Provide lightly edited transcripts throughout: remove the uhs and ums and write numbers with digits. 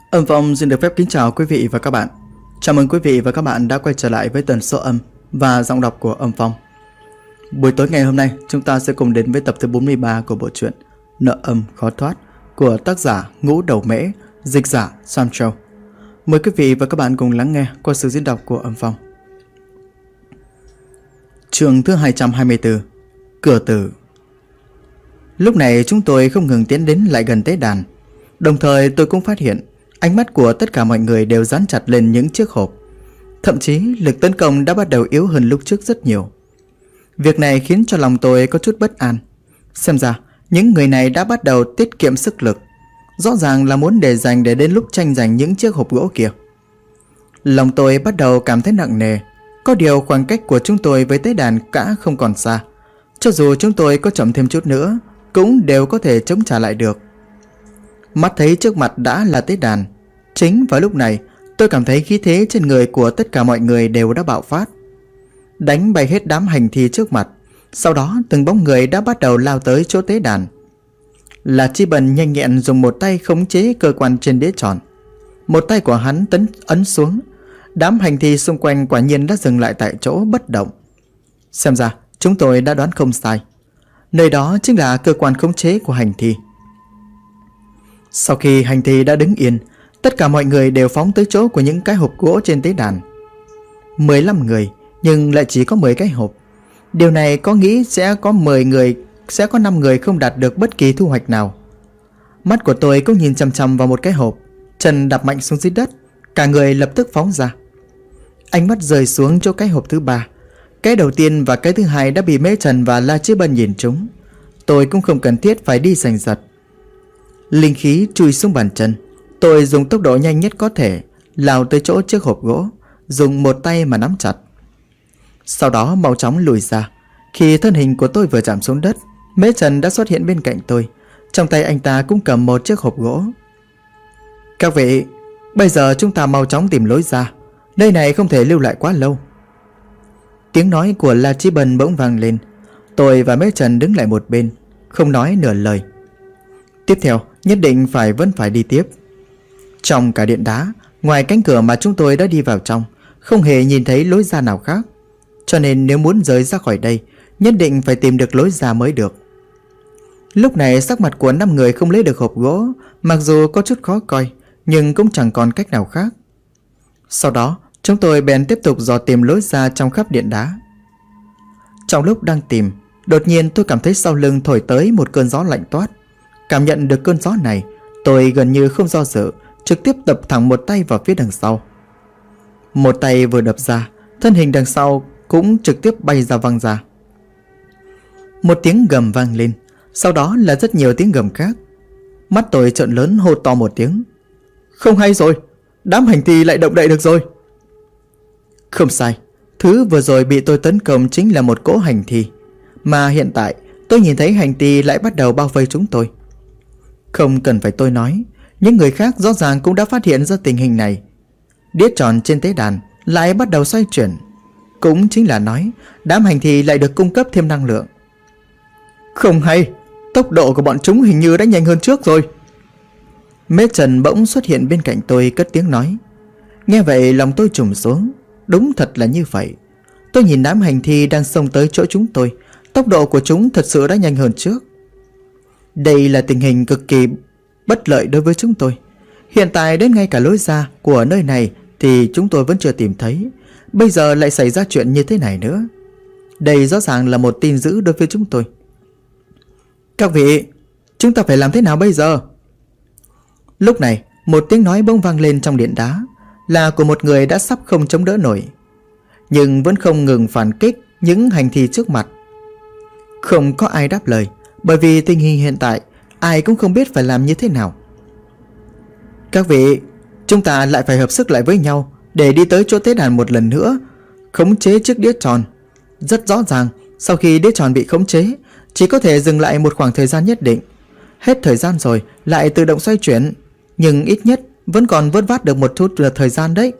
Âm Phong xin được phép kính chào quý vị và các bạn. Chào mừng quý vị và các bạn đã quay trở lại với tần số âm và giọng đọc của Âm Phong. Buổi tối ngày hôm nay, chúng ta sẽ cùng đến với tập thứ 43 của bộ truyện Nợ Âm Khó Thoát của tác giả Ngũ Đầu Mễ, dịch giả Sam Châu. Mời quý vị và các bạn cùng lắng nghe qua sự diễn đọc của Âm Phong. Chương thứ 224, Cửa Tử. Lúc này chúng tôi không ngừng tiến đến lại gần tế đàn. Đồng thời tôi cũng phát hiện ánh mắt của tất cả mọi người đều dán chặt lên những chiếc hộp. Thậm chí lực tấn công đã bắt đầu yếu hơn lúc trước rất nhiều. Việc này khiến cho lòng tôi có chút bất an. Xem ra những người này đã bắt đầu tiết kiệm sức lực, rõ ràng là muốn để dành để đến lúc tranh giành những chiếc hộp gỗ kia. Lòng tôi bắt đầu cảm thấy nặng nề. Có điều khoảng cách của chúng tôi với tế đàn đã không còn xa. Cho dù chúng tôi có chậm thêm chút nữa cũng đều có thể chống trả lại được. Mắt thấy trước mặt đã là tế đàn. Chính vào lúc này tôi cảm thấy khí thế trên người của tất cả mọi người đều đã bạo phát, đánh bay hết đám hành thi trước mặt. Sau đó từng bóng người đã bắt đầu lao tới chỗ tế đàn. La Chí Bân nhanh nhẹn dùng một tay khống chế cơ quan trên đĩa tròn. Một tay của hắn ấn xuống. Đám hành thi xung quanh quả nhiên đã dừng lại tại chỗ bất động. Xem ra chúng tôi đã đoán không sai. Nơi đó chính là cơ quan khống chế của hành thi. Sau khi hành thi đã đứng yên, tất cả mọi người đều phóng tới chỗ của những cái hộp gỗ trên tế đàn. 15 người nhưng lại chỉ có 10 cái hộp. Điều này có nghĩ sẽ có 5 người không đạt được bất kỳ thu hoạch nào. Mắt của tôi cũng nhìn chằm chằm vào một cái hộp. Chân đạp mạnh xuống dưới đất, cả người lập tức phóng ra. Ánh mắt rơi xuống chỗ cái hộp thứ 3. Cái đầu tiên và cái thứ hai đã bị Mễ Trần và La Chí Bân nhìn trúng. Tôi cũng không cần thiết phải đi giành giật. Linh khí chui xuống bàn chân. Tôi dùng tốc độ nhanh nhất có thể lao tới chỗ chiếc hộp gỗ, dùng một tay mà nắm chặt. Sau đó mau chóng lùi ra. Khi thân hình của tôi vừa chạm xuống đất, Mễ Trần đã xuất hiện bên cạnh tôi. Trong tay anh ta cũng cầm một chiếc hộp gỗ. Các vị, bây giờ chúng ta mau chóng tìm lối ra. Nơi này không thể lưu lại quá lâu. Tiếng nói của La Chí Bân bỗng vang lên. Tôi và Mễ Trần đứng lại một bên, không nói nửa lời. Tiếp theo nhất định vẫn phải đi tiếp. Trong cả điện đá, ngoài cánh cửa mà chúng tôi đã đi vào trong, không hề nhìn thấy lối ra nào khác. Cho nên nếu muốn rời ra khỏi đây, nhất định phải tìm được lối ra mới được. Lúc này sắc mặt của 5 người không lấy được hộp gỗ, mặc dù có chút khó coi, nhưng cũng chẳng còn cách nào khác. Sau đó chúng tôi bèn tiếp tục dò tìm lối ra trong khắp điện đá. Trong lúc đang tìm, đột nhiên tôi cảm thấy sau lưng thổi tới một cơn gió lạnh toát. Cảm nhận được cơn gió này, tôi gần như không do dự, trực tiếp đập thẳng một tay vào phía đằng sau. Một tay vừa đập ra, thân hình đằng sau cũng trực tiếp bay ra văng ra. Một tiếng gầm vang lên, sau đó là rất nhiều tiếng gầm khác. Mắt tôi trợn lớn hô to một tiếng. Không hay rồi, đám hành thi lại động đậy được rồi. Không sai, thứ vừa rồi bị tôi tấn công chính là một cỗ hành thi. Mà hiện tại tôi nhìn thấy hành thi lại bắt đầu bao vây chúng tôi. Không cần phải tôi nói, những người khác rõ ràng cũng đã phát hiện ra tình hình này. Đĩa tròn trên tế đàn lại bắt đầu xoay chuyển. Cũng chính là nói đám hành thi lại được cung cấp thêm năng lượng. Không hay, tốc độ của bọn chúng hình như đã nhanh hơn trước rồi. Mễ Trần bỗng xuất hiện bên cạnh tôi cất tiếng nói. Nghe vậy lòng tôi trùng xuống. Đúng thật là như vậy. Tôi nhìn đám hành thi đang xông tới chỗ chúng tôi, tốc độ của chúng thật sự đã nhanh hơn trước. Đây là tình hình cực kỳ bất lợi đối với chúng tôi. Hiện tại đến ngay cả lối ra của nơi này thì chúng tôi vẫn chưa tìm thấy. Bây giờ lại xảy ra chuyện như thế này nữa. Đây rõ ràng là một tin dữ đối với chúng tôi. Các vị, chúng ta phải làm thế nào bây giờ? Lúc này một tiếng nói bỗng vang lên trong điện đá, là của một người đã sắp không chống đỡ nổi, nhưng vẫn không ngừng phản kích những hành thi trước mặt. Không có ai đáp lời, bởi vì tình hình hiện tại ai cũng không biết phải làm như thế nào. Các vị, chúng ta lại phải hợp sức lại với nhau để đi tới chỗ tế đàn một lần nữa, khống chế chiếc đĩa tròn. Rất rõ ràng, sau khi đĩa tròn bị khống chế, chỉ có thể dừng lại một khoảng thời gian nhất định. Hết thời gian rồi lại tự động xoay chuyển, nhưng ít nhất vẫn còn vớt vát được một chút thời gian đấy.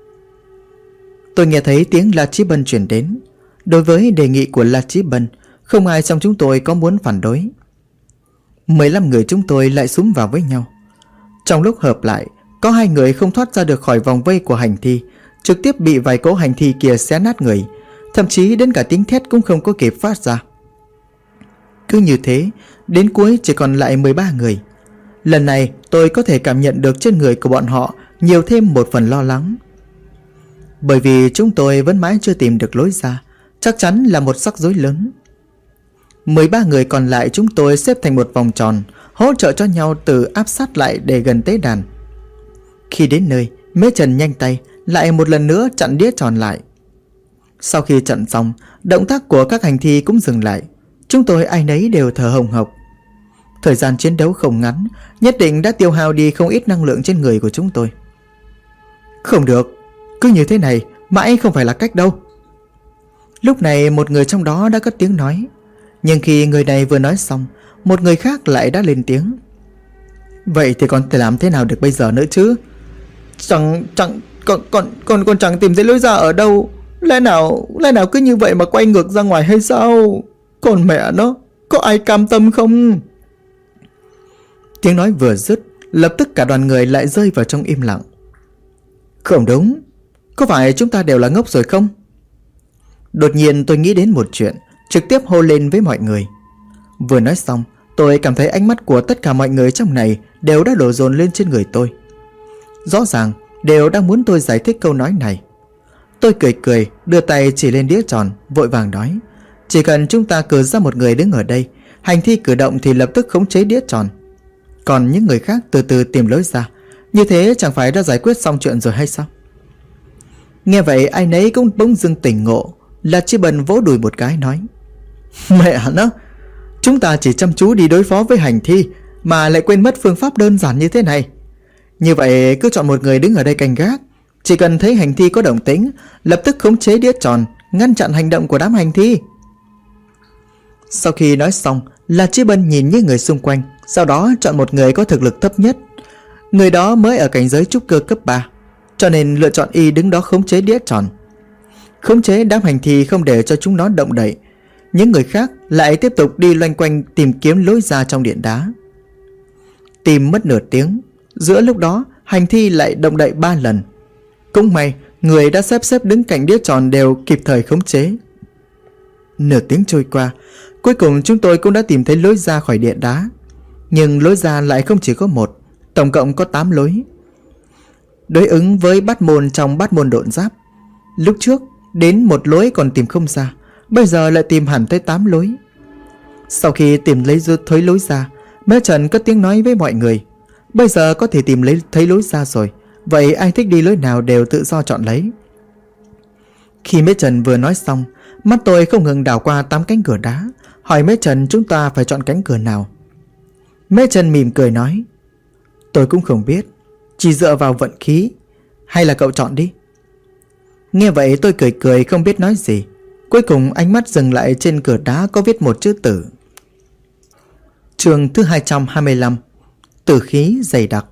Tôi nghe thấy tiếng La Chí Bân chuyển đến. Đối với đề nghị của La Chí Bân, không ai trong chúng tôi có muốn phản đối. 15 người chúng tôi lại xúm vào với nhau. Trong lúc hợp lại, Có 2 người không thoát ra được khỏi vòng vây của hành thi, trực tiếp bị vài cỗ hành thi kia xé nát người, thậm chí đến cả tiếng thét cũng không có kịp phát ra. Cứ như thế, đến cuối chỉ còn lại 13 người. Lần này tôi có thể cảm nhận được trên người của bọn họ nhiều thêm một phần lo lắng. Bởi vì chúng tôi vẫn mãi chưa tìm được lối ra, chắc chắn là một rắc rối lớn. 13 người còn lại chúng tôi xếp thành một vòng tròn, hỗ trợ cho nhau từ áp sát lại để gần tế đàn. Khi đến nơi, Mễ Trần nhanh tay lại một lần nữa chặn đĩa tròn lại. Sau khi chặn xong, động tác của các hành thi cũng dừng lại. Chúng tôi ai nấy đều thở hồng hộc. Thời gian chiến đấu không ngắn, nhất định đã tiêu hao đi không ít năng lượng trên người của chúng tôi. Không được, cứ như thế này mãi không phải là cách đâu. Lúc này một người trong đó đã cất tiếng nói. Nhưng khi người này vừa nói xong, một người khác lại đã lên tiếng. Vậy thì còn thể làm thế nào được bây giờ nữa chứ? Còn chẳng tìm thấy lối ra ở đâu. Lẽ nào cứ như vậy mà quay ngược ra ngoài hay sao? Còn mẹ nó, có ai cam tâm không? Tiếng nói vừa dứt, lập tức cả đoàn người lại rơi vào trong im lặng. Không đúng, có phải chúng ta đều là ngốc rồi không? Đột nhiên tôi nghĩ đến một chuyện, trực tiếp hô lên với mọi người. Vừa nói xong, tôi cảm thấy ánh mắt của tất cả mọi người trong này đều đã đổ dồn lên trên người tôi. Rõ ràng đều đang muốn tôi giải thích câu nói này. Tôi cười đưa tay chỉ lên đĩa tròn, vội vàng nói. Chỉ cần chúng ta cử ra một người đứng ở đây, hành thi cử động thì lập tức khống chế đĩa tròn. Còn những người khác từ từ tìm lối ra. Như thế chẳng phải đã giải quyết xong chuyện rồi hay sao? Nghe vậy ai nấy cũng bỗng dưng tỉnh ngộ. Là Chi Bần vỗ đùi một cái nói. Mẹ nó, chúng ta chỉ chăm chú đi đối phó với hành thi mà lại quên mất phương pháp đơn giản như thế này. Như vậy cứ chọn một người đứng ở đây canh gác. Chỉ cần thấy hành thi có động tĩnh, lập tức khống chế đĩa tròn, ngăn chặn hành động của đám hành thi. Sau khi nói xong, là Chi Bân nhìn những người xung quanh, sau đó chọn một người có thực lực thấp nhất. Người đó mới ở cảnh giới trúc cơ cấp 3, cho nên lựa chọn y đứng đó khống chế đĩa tròn, khống chế đám hành thi không để cho chúng nó động đậy. Những người khác lại tiếp tục đi loanh quanh tìm kiếm lối ra trong điện đá. Tìm mất nửa tiếng, giữa lúc đó hành thi lại động đậy 3 lần. Cũng may người đã xếp đứng cạnh đĩa tròn đều kịp thời khống chế. Nửa tiếng trôi qua, cuối cùng chúng tôi cũng đã tìm thấy lối ra khỏi điện đá. Nhưng lối ra lại không chỉ có một, tổng cộng có 8 lối. Đối ứng với bát môn trong bát môn độn giáp, lúc trước đến một lối còn tìm không ra, bây giờ lại tìm hẳn tới 8 lối. Sau khi tìm thấy lối ra, Mễ Trần cất tiếng nói với mọi người. Bây giờ có thể thấy lối ra rồi, vậy ai thích đi lối nào đều tự do chọn lấy. Khi Mễ Trần vừa nói xong, mắt tôi không ngừng đảo qua 8 cánh cửa đá, hỏi Mễ Trần chúng ta phải chọn cánh cửa nào. Mễ Trần mỉm cười nói. Tôi cũng không biết, chỉ dựa vào vận khí. Hay là cậu chọn đi. Nghe vậy tôi cười không biết nói gì. Cuối cùng ánh mắt dừng lại trên cửa đá có viết một chữ tử. Chương thứ 225. Tử khí dày đặc.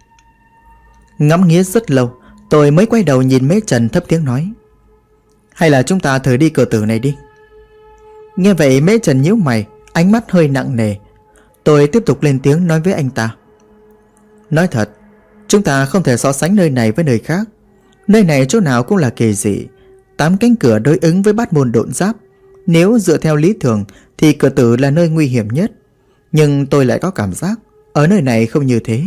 Ngắm nghía rất lâu, tôi mới quay đầu nhìn Mễ Trần thấp tiếng nói. Hay là chúng ta thử đi cửa tử này đi. Nghe vậy Mễ Trần nhíu mày, ánh mắt hơi nặng nề. Tôi tiếp tục lên tiếng nói với anh ta. Nói thật, chúng ta không thể so sánh nơi này với nơi khác. Nơi này chỗ nào cũng là kỳ dị. 8 cánh cửa đối ứng với bát môn độn giáp. Nếu dựa theo lý thường thì cửa tử là nơi nguy hiểm nhất. Nhưng tôi lại có cảm giác ở nơi này không như thế.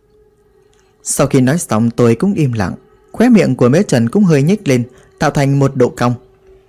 Sau khi nói xong tôi cũng im lặng. Khóe miệng của Mễ Trần cũng hơi nhếch lên, tạo thành một độ cong.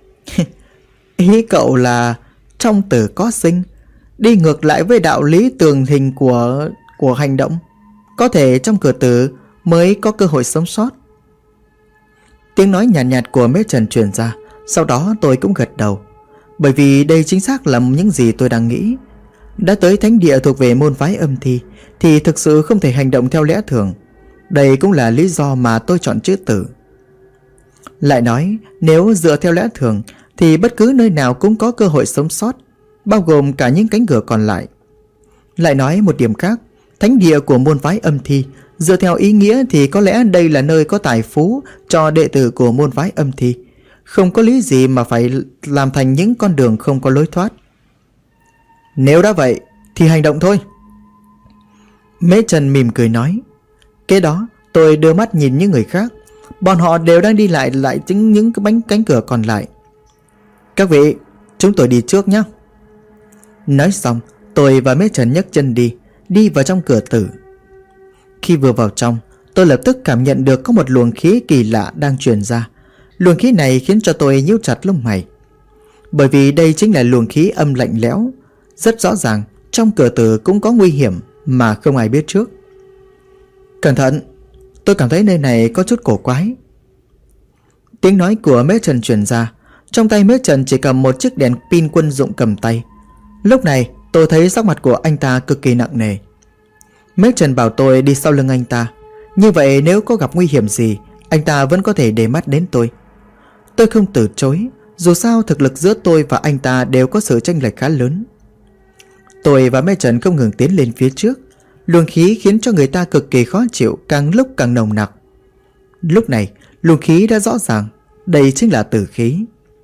Ý cậu là trong tử có sinh, đi ngược lại với đạo lý tường hình của hành động. Có thể trong cửa tử mới có cơ hội sống sót. Tiếng nói nhàn nhạt của Mễ Trần truyền ra. Sau đó tôi cũng gật đầu. Bởi vì đây chính xác là những gì tôi đang nghĩ. Đã tới thánh địa thuộc về môn phái âm thi thì thực sự không thể hành động theo lẽ thường. Đây cũng là lý do mà tôi chọn chữ tử. Lại nói, nếu dựa theo lẽ thường thì bất cứ nơi nào cũng có cơ hội sống sót, bao gồm cả những cánh cửa còn lại. Lại nói một điểm khác, thánh địa của môn phái âm thi, dựa theo ý nghĩa thì có lẽ đây là nơi có tài phú cho đệ tử của môn phái âm thi. Không có lý gì mà phải làm thành những con đường không có lối thoát. Nếu đã vậy thì hành động thôi. Mễ Trần mỉm cười nói. Kế đó Tôi đưa mắt nhìn những người khác. Bọn họ đều đang đi lại chính những cái cánh cửa còn lại. Các vị, chúng tôi đi trước nhé. Nói xong, tôi và Mễ Trần nhấc chân đi vào trong cửa tử. Khi vừa vào trong, tôi lập tức cảm nhận được có một luồng khí kỳ lạ đang truyền ra. Luồng khí này khiến cho tôi nhíu chặt lông mày. Bởi vì đây chính là luồng khí âm lạnh lẽo. Rất rõ ràng, trong cửa tử cũng có nguy hiểm mà không ai biết trước. Cẩn thận, tôi cảm thấy nơi này có chút cổ quái. Tiếng nói của Mễ Trần truyền ra. Trong tay Mễ Trần chỉ cầm một chiếc đèn pin quân dụng cầm tay. Lúc này tôi thấy sắc mặt của anh ta cực kỳ nặng nề. Mễ Trần bảo tôi đi sau lưng anh ta. Như vậy nếu có gặp nguy hiểm gì, anh ta vẫn có thể để mắt đến tôi. Tôi không từ chối. Dù sao thực lực giữa tôi và anh ta đều có sự chênh lệch khá lớn. Tôi và Mễ Trần không ngừng tiến lên phía trước. Luồng khí khiến cho người ta cực kỳ khó chịu, càng lúc càng nồng nặc. Lúc này luồng khí đã rõ ràng. Đây chính là tử khí.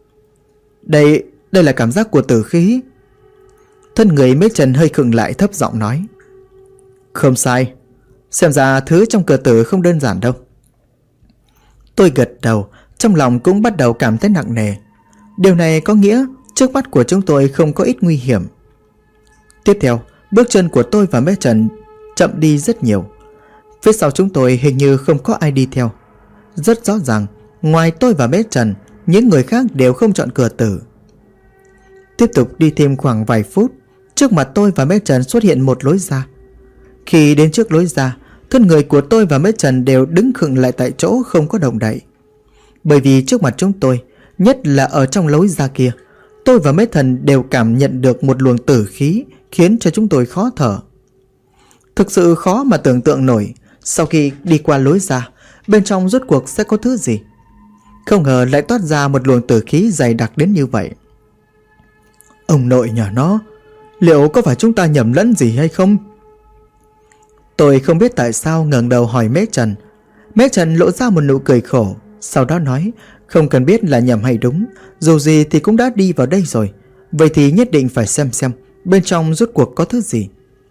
Đây là cảm giác của tử khí. Thân người Mễ Trần hơi khựng lại, thấp giọng nói. Không sai, xem ra thứ trong cửa tử không đơn giản đâu. Tôi gật đầu, trong lòng cũng bắt đầu cảm thấy nặng nề. Điều này có nghĩa trước mắt của chúng tôi không có ít nguy hiểm. Tiếp theo, bước chân của tôi và Mễ Trần chậm đi rất nhiều. Phía sau chúng tôi hình như không có ai đi theo. Rất rõ ràng, ngoài tôi và Mễ Trần, những người khác đều không chọn cửa tử. Tiếp tục đi thêm khoảng vài phút, trước mặt tôi và Mễ Trần xuất hiện một lối ra. Khi đến trước lối ra, thân người của tôi và Mễ Trần đều đứng khựng lại tại chỗ, không có động đậy. Bởi vì trước mặt chúng tôi, nhất là ở trong lối ra kia, tôi và Mễ Trần đều cảm nhận được một luồng tử khí khiến cho chúng tôi khó thở. Thực sự khó mà tưởng tượng nổi, sau khi đi qua lối ra, bên trong rốt cuộc sẽ có thứ gì. Không ngờ lại toát ra một luồng tử khí dày đặc đến như vậy. Ông nội nhà nó, liệu có phải chúng ta nhầm lẫn gì hay không? Tôi không biết tại sao ngẩng đầu hỏi Mễ Trần. Mễ Trần lộ ra một nụ cười khổ, sau đó nói không cần biết là nhầm hay đúng, dù gì thì cũng đã đi vào đây rồi, vậy thì nhất định phải xem bên trong rốt cuộc có thứ gì.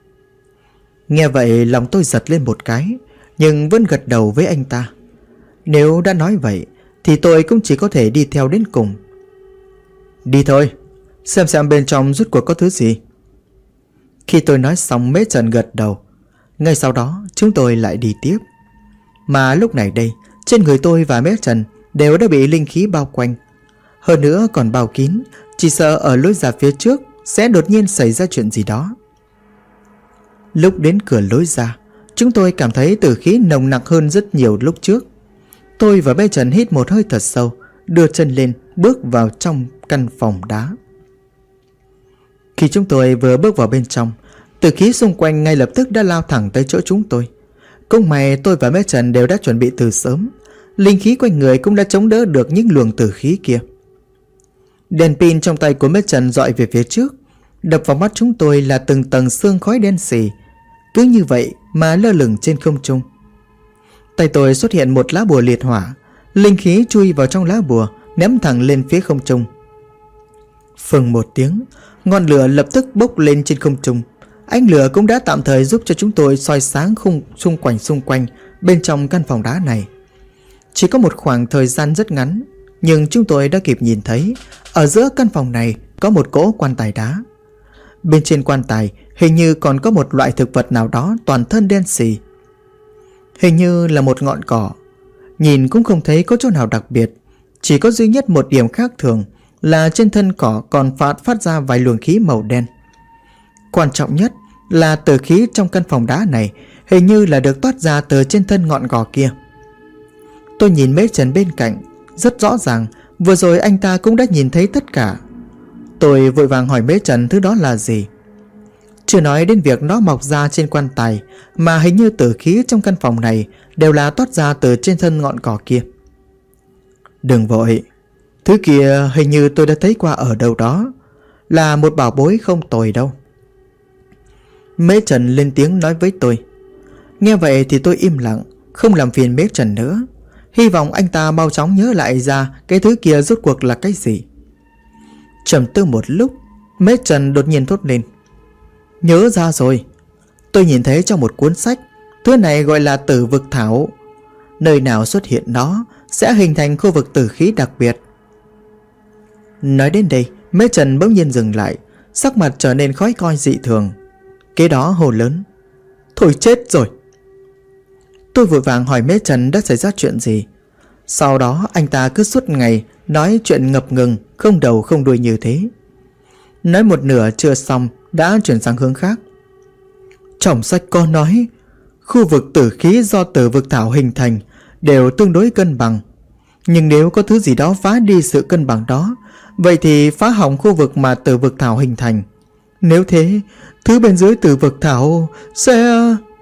Nghe vậy lòng tôi giật lên một cái, nhưng vẫn gật đầu với anh ta. Nếu đã nói vậy thì tôi cũng chỉ có thể đi theo đến cùng. Đi thôi, xem bên trong rốt cuộc có thứ gì. Khi tôi nói xong, Mễ Trần gật đầu. Ngay sau đó chúng tôi lại đi tiếp. Mà lúc này đây, trên người tôi và Mễ Trần đều đã bị linh khí bao quanh. Hơn nữa còn bao kín, chỉ sợ ở lối ra phía trước sẽ đột nhiên xảy ra chuyện gì đó. Lúc đến cửa lối ra, chúng tôi cảm thấy tử khí nồng nặc hơn rất nhiều lúc trước. Tôi và Mễ Trần hít một hơi thật sâu, đưa chân lên bước vào trong căn phòng đá. Khi chúng tôi vừa bước vào bên trong, tử khí xung quanh ngay lập tức đã lao thẳng tới chỗ chúng tôi. Cũng may tôi và Mễ Trần đều đã chuẩn bị từ sớm. Linh khí quanh người cũng đã chống đỡ được những luồng tử khí kia. Đèn pin trong tay của Mễ Trần dọi về phía trước, đập vào mắt chúng tôi là từng tầng sương khói đen xì, cứ như vậy mà lơ lửng trên không trung. Tay tôi xuất hiện một lá bùa liệt hỏa, linh khí chui vào trong lá bùa, ném thẳng lên phía không trung. Phừng một tiếng, ngọn lửa lập tức bốc lên trên không trung. Ánh lửa cũng đã tạm thời giúp cho chúng tôi soi sáng khung xung quanh bên trong căn phòng đá này. Chỉ có một khoảng thời gian rất ngắn, nhưng chúng tôi đã kịp nhìn thấy ở giữa căn phòng này có một cỗ quan tài đá. Bên trên quan tài hình như còn có một loại thực vật nào đó toàn thân đen xì. Hình như là một ngọn cỏ. Nhìn cũng không thấy có chỗ nào đặc biệt, chỉ có duy nhất một điểm khác thường là trên thân cỏ còn phát ra vài luồng khí màu đen. Quan trọng nhất là tử khí trong căn phòng đá này hình như là được toát ra từ trên thân ngọn cỏ kia. Tôi nhìn Mễ Trần bên cạnh, rất rõ ràng vừa rồi anh ta cũng đã nhìn thấy tất cả. Tôi vội vàng hỏi Mễ Trần thứ đó là gì. Chưa nói đến việc nó mọc ra trên quan tài, mà hình như tử khí trong căn phòng này đều là toát ra từ trên thân ngọn cỏ kia. Đừng vội, thứ kia hình như tôi đã thấy qua ở đâu đó, là một bảo bối không tồi đâu. Mễ Trần lên tiếng nói với tôi. Nghe vậy thì tôi im lặng, không làm phiền Mễ Trần nữa. Hy vọng anh ta mau chóng nhớ lại ra cái thứ kia rốt cuộc là cái gì. Trầm tư một lúc, Mễ Trần đột nhiên thốt lên. Nhớ ra rồi, tôi nhìn thấy trong một cuốn sách, thứ này gọi là Tử Vực Thảo, nơi nào xuất hiện nó sẽ hình thành khu vực tử khí đặc biệt. Nói đến đây, Mễ Trần bỗng nhiên dừng lại, sắc mặt trở nên khó coi dị thường. Kế đó hô lớn: thôi chết rồi! Tôi vội vàng hỏi Mễ Trần đã xảy ra chuyện gì. Sau đó anh ta cứ suốt ngày nói chuyện ngập ngừng, không đầu không đuôi như thế. Nói một nửa chưa xong đã chuyển sang hướng khác. Trong sách có nói khu vực tử khí do tử vực thảo hình thành đều tương đối cân bằng, nhưng nếu có thứ gì đó phá đi sự cân bằng đó, vậy thì phá hỏng khu vực mà tử vực thảo hình thành. Nếu thế, thứ bên dưới tử vực thảo sẽ...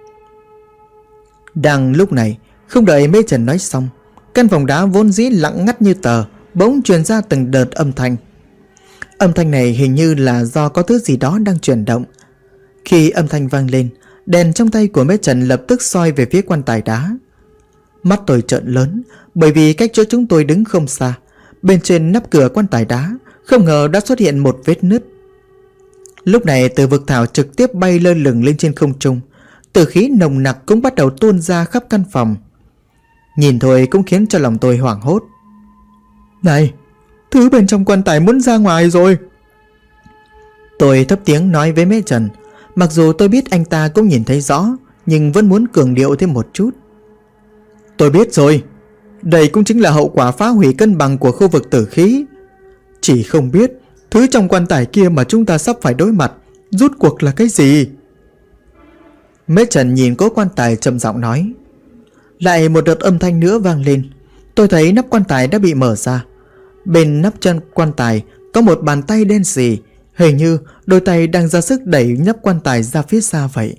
Đang lúc này, không đợi Mễ Trần nói xong, căn phòng đá vốn dĩ lặng ngắt như tờ bỗng truyền ra từng đợt âm thanh. Âm thanh này hình như là do có thứ gì đó đang chuyển động. Khi âm thanh vang lên, đèn trong tay của Mễ Trần lập tức soi về phía quan tài đá. Mắt tôi trợn lớn, bởi vì cách chỗ chúng tôi đứng không xa, bên trên nắp cửa quan tài đá không ngờ đã xuất hiện một vết nứt. Lúc này tử vực thảo trực tiếp bay lơ lửng lên trên không trung, tử khí nồng nặc cũng bắt đầu tuôn ra khắp căn phòng. Nhìn thôi cũng khiến cho lòng tôi hoảng hốt. Này, thứ bên trong quan tài muốn ra ngoài rồi! Tôi thấp tiếng nói với Mễ Trần, mặc dù tôi biết anh ta cũng nhìn thấy rõ, nhưng vẫn muốn cường điệu thêm một chút. Tôi biết rồi, đây cũng chính là hậu quả phá hủy cân bằng của khu vực tử khí. Chỉ không biết thứ trong quan tài kia mà chúng ta sắp phải đối mặt rốt cuộc là cái gì? Mễ Trần nhìn cố quan tài trầm giọng nói. Lại một đợt âm thanh nữa vang lên. Tôi thấy nắp quan tài đã bị mở ra. Bên nắp chân quan tài có một bàn tay đen sì, hình như đôi tay đang ra sức đẩy nắp quan tài ra phía xa vậy.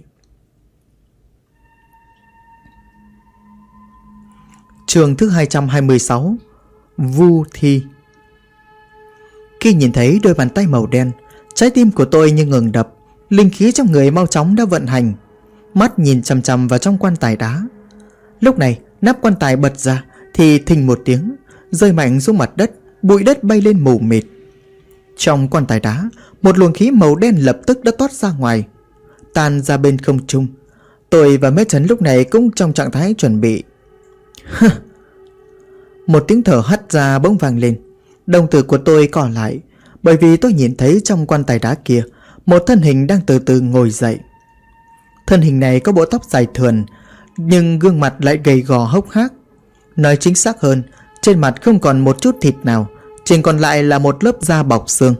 Chương thứ 226: Vu Thi. Khi nhìn thấy đôi bàn tay màu đen, trái tim của tôi như ngừng đập, linh khí trong người mau chóng đã vận hành. Mắt nhìn chằm chằm vào trong quan tài đá. Lúc này nắp quan tài bật ra thì thình một tiếng, rơi mạnh xuống mặt đất, bụi đất bay lên mù mịt. Trong quan tài đá, một luồng khí màu đen lập tức đã toát ra ngoài, tan ra bên không trung. Tôi và Mễ Trần lúc này cũng trong trạng thái chuẩn bị. Một tiếng thở hắt ra bỗng vang lên. Đồng tử của tôi co lại, bởi vì tôi nhìn thấy trong quan tài đá kia một thân hình đang từ từ ngồi dậy. Thân hình này có bộ tóc dài thườn, nhưng gương mặt lại gầy gò hốc hác. Nói chính xác hơn, trên mặt không còn một chút thịt nào, chỉ còn lại là một lớp da bọc xương.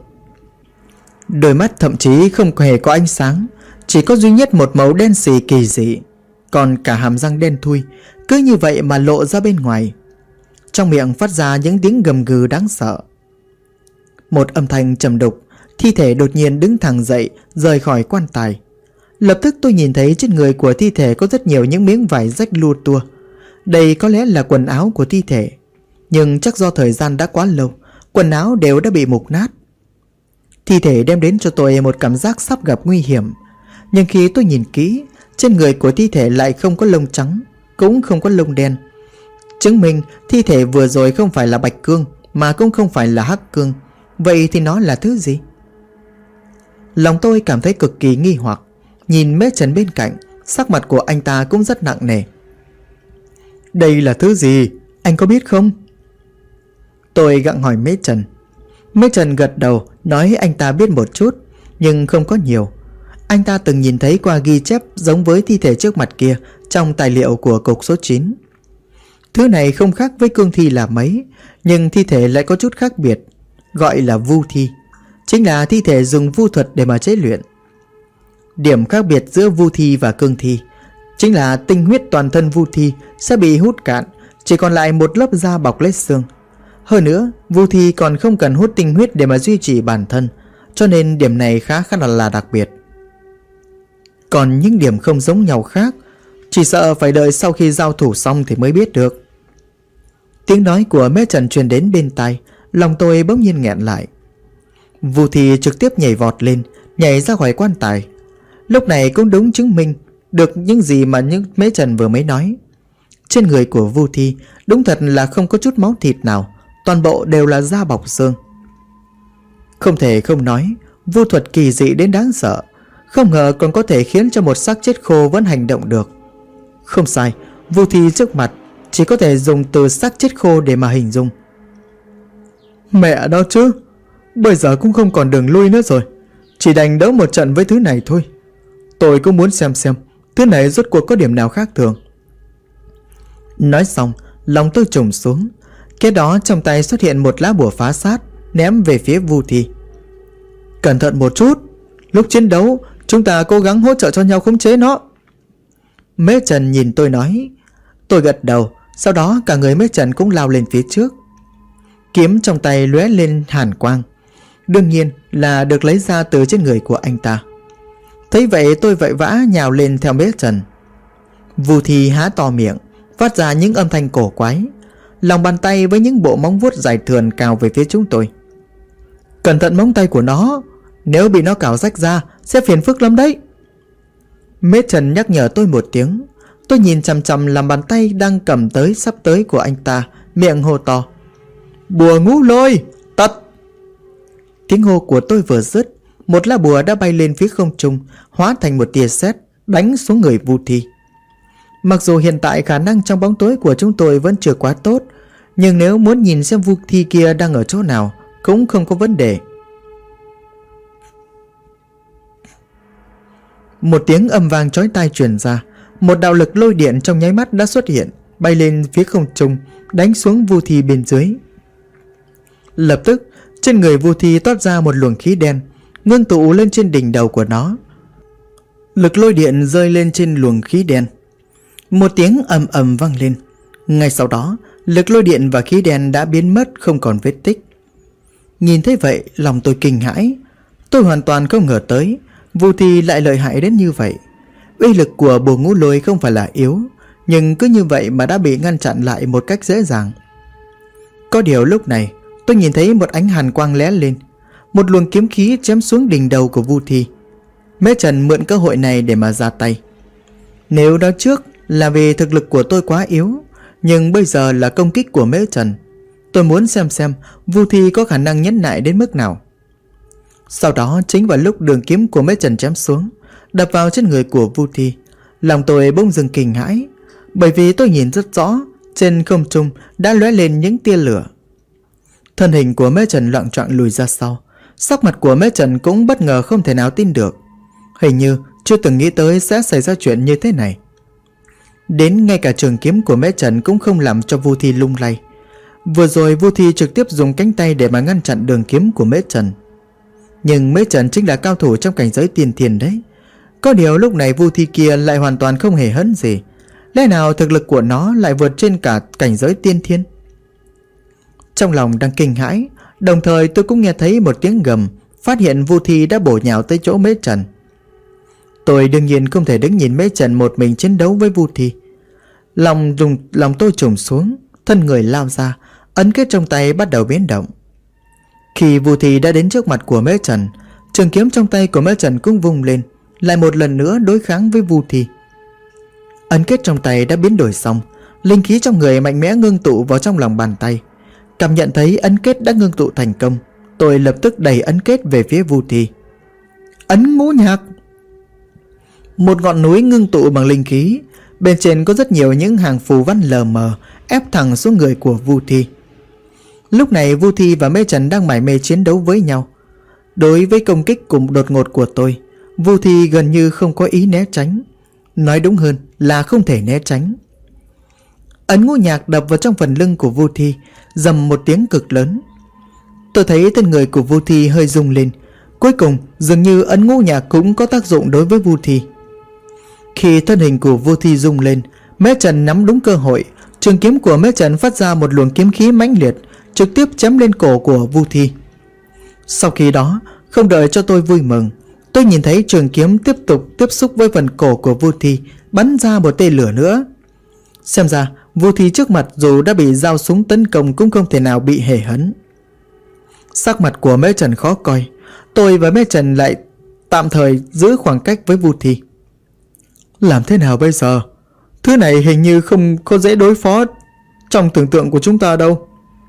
Đôi mắt thậm chí không hề có ánh sáng, chỉ có duy nhất một màu đen xì kỳ dị. Còn cả hàm răng đen thui cứ như vậy mà lộ ra bên ngoài. Trong miệng phát ra những tiếng gầm gừ đáng sợ. Một âm thanh trầm đục, thi thể đột nhiên đứng thẳng dậy, rời khỏi quan tài. Lập tức tôi nhìn thấy trên người của thi thể có rất nhiều những miếng vải rách lua tua. Đây có lẽ là quần áo của thi thể, nhưng chắc do thời gian đã quá lâu, quần áo đều đã bị mục nát. Thi thể đem đến cho tôi một cảm giác sắp gặp nguy hiểm. Nhưng khi tôi nhìn kỹ, trên người của thi thể lại không có lông trắng, cũng không có lông đen, chứng minh thi thể vừa rồi không phải là bạch cương, mà cũng không phải là hắc cương. Vậy thì nó là thứ gì? Lòng tôi cảm thấy cực kỳ nghi hoặc. Nhìn Mễ Trần bên cạnh, sắc mặt của anh ta cũng rất nặng nề. Đây là thứ gì? Anh có biết không? Tôi gặng hỏi Mễ Trần. Mễ Trần gật đầu, nói anh ta biết một chút, nhưng không có nhiều. Anh ta từng nhìn thấy qua ghi chép giống với thi thể trước mặt kia trong tài liệu của cục số 9. Thứ này không khác với cương thi là mấy, nhưng thi thể lại có chút khác biệt, gọi là vu thi. Chính là thi thể dùng vu thuật để mà chế luyện. Điểm khác biệt giữa vu thi và cương thi chính là tinh huyết toàn thân vu thi sẽ bị hút cạn, chỉ còn lại một lớp da bọc lấy xương. Hơn nữa, vu thi còn không cần hút tinh huyết để mà duy trì bản thân, cho nên điểm này khá là đặc biệt. Còn những điểm không giống nhau khác, chỉ sợ phải đợi sau khi giao thủ xong thì mới biết được. Tiếng nói của Mễ Trần truyền đến bên tai, lòng tôi bỗng nhiên nghẹn lại. Vu thi trực tiếp nhảy vọt lên, nhảy ra khỏi quan tài. Lúc này cũng đúng chứng minh được những gì mà những Mễ Trần vừa mới nói. Trên người của vu thi đúng thật là không có chút máu thịt nào, toàn bộ đều là da bọc xương. Không thể không nói, vu thuật kỳ dị đến đáng sợ. Không ngờ còn có thể khiến cho một xác chết khô vẫn hành động được. Không sai, vu thi trước mặt chỉ có thể dùng từ xác chết khô để mà hình dung. Mẹ đó chứ, bây giờ cũng không còn đường lui nữa rồi, chỉ đành đấu một trận với thứ này thôi. Tôi cũng muốn xem thứ này rốt cuộc có điểm nào khác thường. Nói xong, lòng tôi trùng xuống. Kế đó trong tay xuất hiện một lá bùa phá sát, ném về phía Vu Thi. Cẩn thận một chút, lúc chiến đấu chúng ta cố gắng hỗ trợ cho nhau khống chế nó. Mễ Trần nhìn tôi nói. Tôi gật đầu. Sau đó cả người Mễ Trần cũng lao lên phía trước. Kiếm trong tay lóe lên hàn quang, đương nhiên là được lấy ra từ trên người của anh ta. Thấy vậy tôi vội vã nhào lên theo Mễ Trần. Vu Thi há to miệng, phát ra những âm thanh cổ quái. Lòng bàn tay với những bộ móng vuốt dài thườn cào về phía chúng tôi. Cẩn thận móng tay của nó, nếu bị nó cào rách ra sẽ phiền phức lắm đấy. Mễ Trần nhắc nhở tôi một tiếng. Tôi nhìn chằm chằm làm bàn tay đang cầm tới sắp tới của anh ta, miệng hô to. Bùa ngũ lôi, tật! Tiếng hô của tôi vừa dứt, một lá bùa đã bay lên phía không trung, hóa thành một tia sét đánh xuống người Vu Thi. Mặc dù hiện tại khả năng trong bóng tối của chúng tôi vẫn chưa quá tốt, nhưng nếu muốn nhìn xem Vu Thi kia đang ở chỗ nào cũng không có vấn đề. Một tiếng âm vang chói tai truyền ra. Một đạo lực lôi điện trong nháy mắt đã xuất hiện, bay lên phía không trung, đánh xuống Vu Thi bên dưới. Lập tức trên người Vu Thi toát ra một luồng khí đen, ngưng tụ lên trên đỉnh đầu của nó. Lực lôi điện rơi lên trên luồng khí đen. Một tiếng ầm ầm vang lên. Ngay sau đó lực lôi điện và khí đen đã biến mất không còn vết tích. Nhìn thấy vậy lòng tôi kinh hãi. Tôi hoàn toàn không ngờ tới Vu Thi lại lợi hại đến như vậy. Uy lực của bùa ngũ lôi không phải là yếu, nhưng cứ như vậy mà đã bị ngăn chặn lại một cách dễ dàng. Có điều lúc này tôi nhìn thấy một ánh hàn quang lóe lên, một luồng kiếm khí chém xuống đỉnh đầu của Vu Thi. Mễ Trần mượn cơ hội này để mà ra tay. Nếu đó trước là vì thực lực của tôi quá yếu, nhưng bây giờ là công kích của Mễ Trần. Tôi muốn xem Vu Thi có khả năng nhẫn nại đến mức nào. Sau đó chính vào lúc đường kiếm của Mễ Trần chém xuống, đập vào trên người của Vu Thi, lòng tôi bỗng dưng kinh hãi, bởi vì tôi nhìn rất rõ trên không trung đã lóe lên những tia lửa. Thân hình của Mễ Trần loạng choạng lùi ra sau. Sắc mặt của Mễ Trần cũng bất ngờ không thể nào tin được. Hình như chưa từng nghĩ tới sẽ xảy ra chuyện như thế này. Đến ngay cả trường kiếm của Mễ Trần cũng không làm cho Vu Thi lung lay. Vừa rồi Vu Thi trực tiếp dùng cánh tay để mà ngăn chặn đường kiếm của Mễ Trần. Nhưng Mễ Trần chính là cao thủ trong cảnh giới tiên thiên đấy. Có điều lúc này Vu Thi kia lại hoàn toàn không hề hấn gì. Lẽ nào thực lực của nó lại vượt trên cả cảnh giới tiên thiên? Trong lòng đang kinh hãi, đồng thời tôi cũng nghe thấy một tiếng gầm, phát hiện Vu Thi đã bổ nhào tới chỗ Mễ Trần. Tôi đương nhiên không thể đứng nhìn Mễ Trần một mình chiến đấu với Vu Thi. Lòng tôi trùng xuống, thân người lao ra, ấn kết trong tay bắt đầu biến động. Khi Vu Thi đã đến trước mặt của Mễ Trần, trường kiếm trong tay của Mễ Trần cũng vung lên, lại một lần nữa đối kháng với Vu Thi. Ấn kết trong tay đã biến đổi xong, linh khí trong người mạnh mẽ ngưng tụ vào trong lòng bàn tay. Cảm nhận thấy ấn kết đã ngưng tụ thành công, tôi lập tức đẩy ấn kết về phía Vu Thi. Ấn ngũ nhạc. Một ngọn núi ngưng tụ bằng linh khí, bên trên có rất nhiều những hàng phù văn lờ mờ ép thẳng xuống người của Vu Thi. Lúc này Vu Thi và Mễ Trần đang mải mê chiến đấu với nhau. Đối với công kích cùng đột ngột của tôi, Vu Thi gần như không có ý né tránh. Nói đúng hơn là không thể né tránh. Ấn ngũ nhạc đập vào trong phần lưng của Vu Thi, rầm một tiếng cực lớn. Tôi thấy thân người của Vu Thi hơi rung lên. Cuối cùng dường như ấn ngũ nhạc cũng có tác dụng đối với Vu Thi. Khi thân hình của Vu Thi rung lên, Mễ Trần nắm đúng cơ hội, trường kiếm của Mễ Trần phát ra một luồng kiếm khí mãnh liệt, trực tiếp chém lên cổ của Vu Thi. Sau khi đó, không đợi cho tôi vui mừng, tôi nhìn thấy trường kiếm tiếp tục tiếp xúc với phần cổ của Vu Thi, bắn ra một tia lửa nữa. Xem ra Vu Thi trước mặt dù đã bị dao súng tấn công cũng không thể nào bị hề hấn. Sắc mặt của Mễ Trần khó coi. Tôi và Mễ Trần lại tạm thời giữ khoảng cách với Vu Thi. Làm thế nào bây giờ? Thứ này hình như không có dễ đối phó trong tưởng tượng của chúng ta đâu.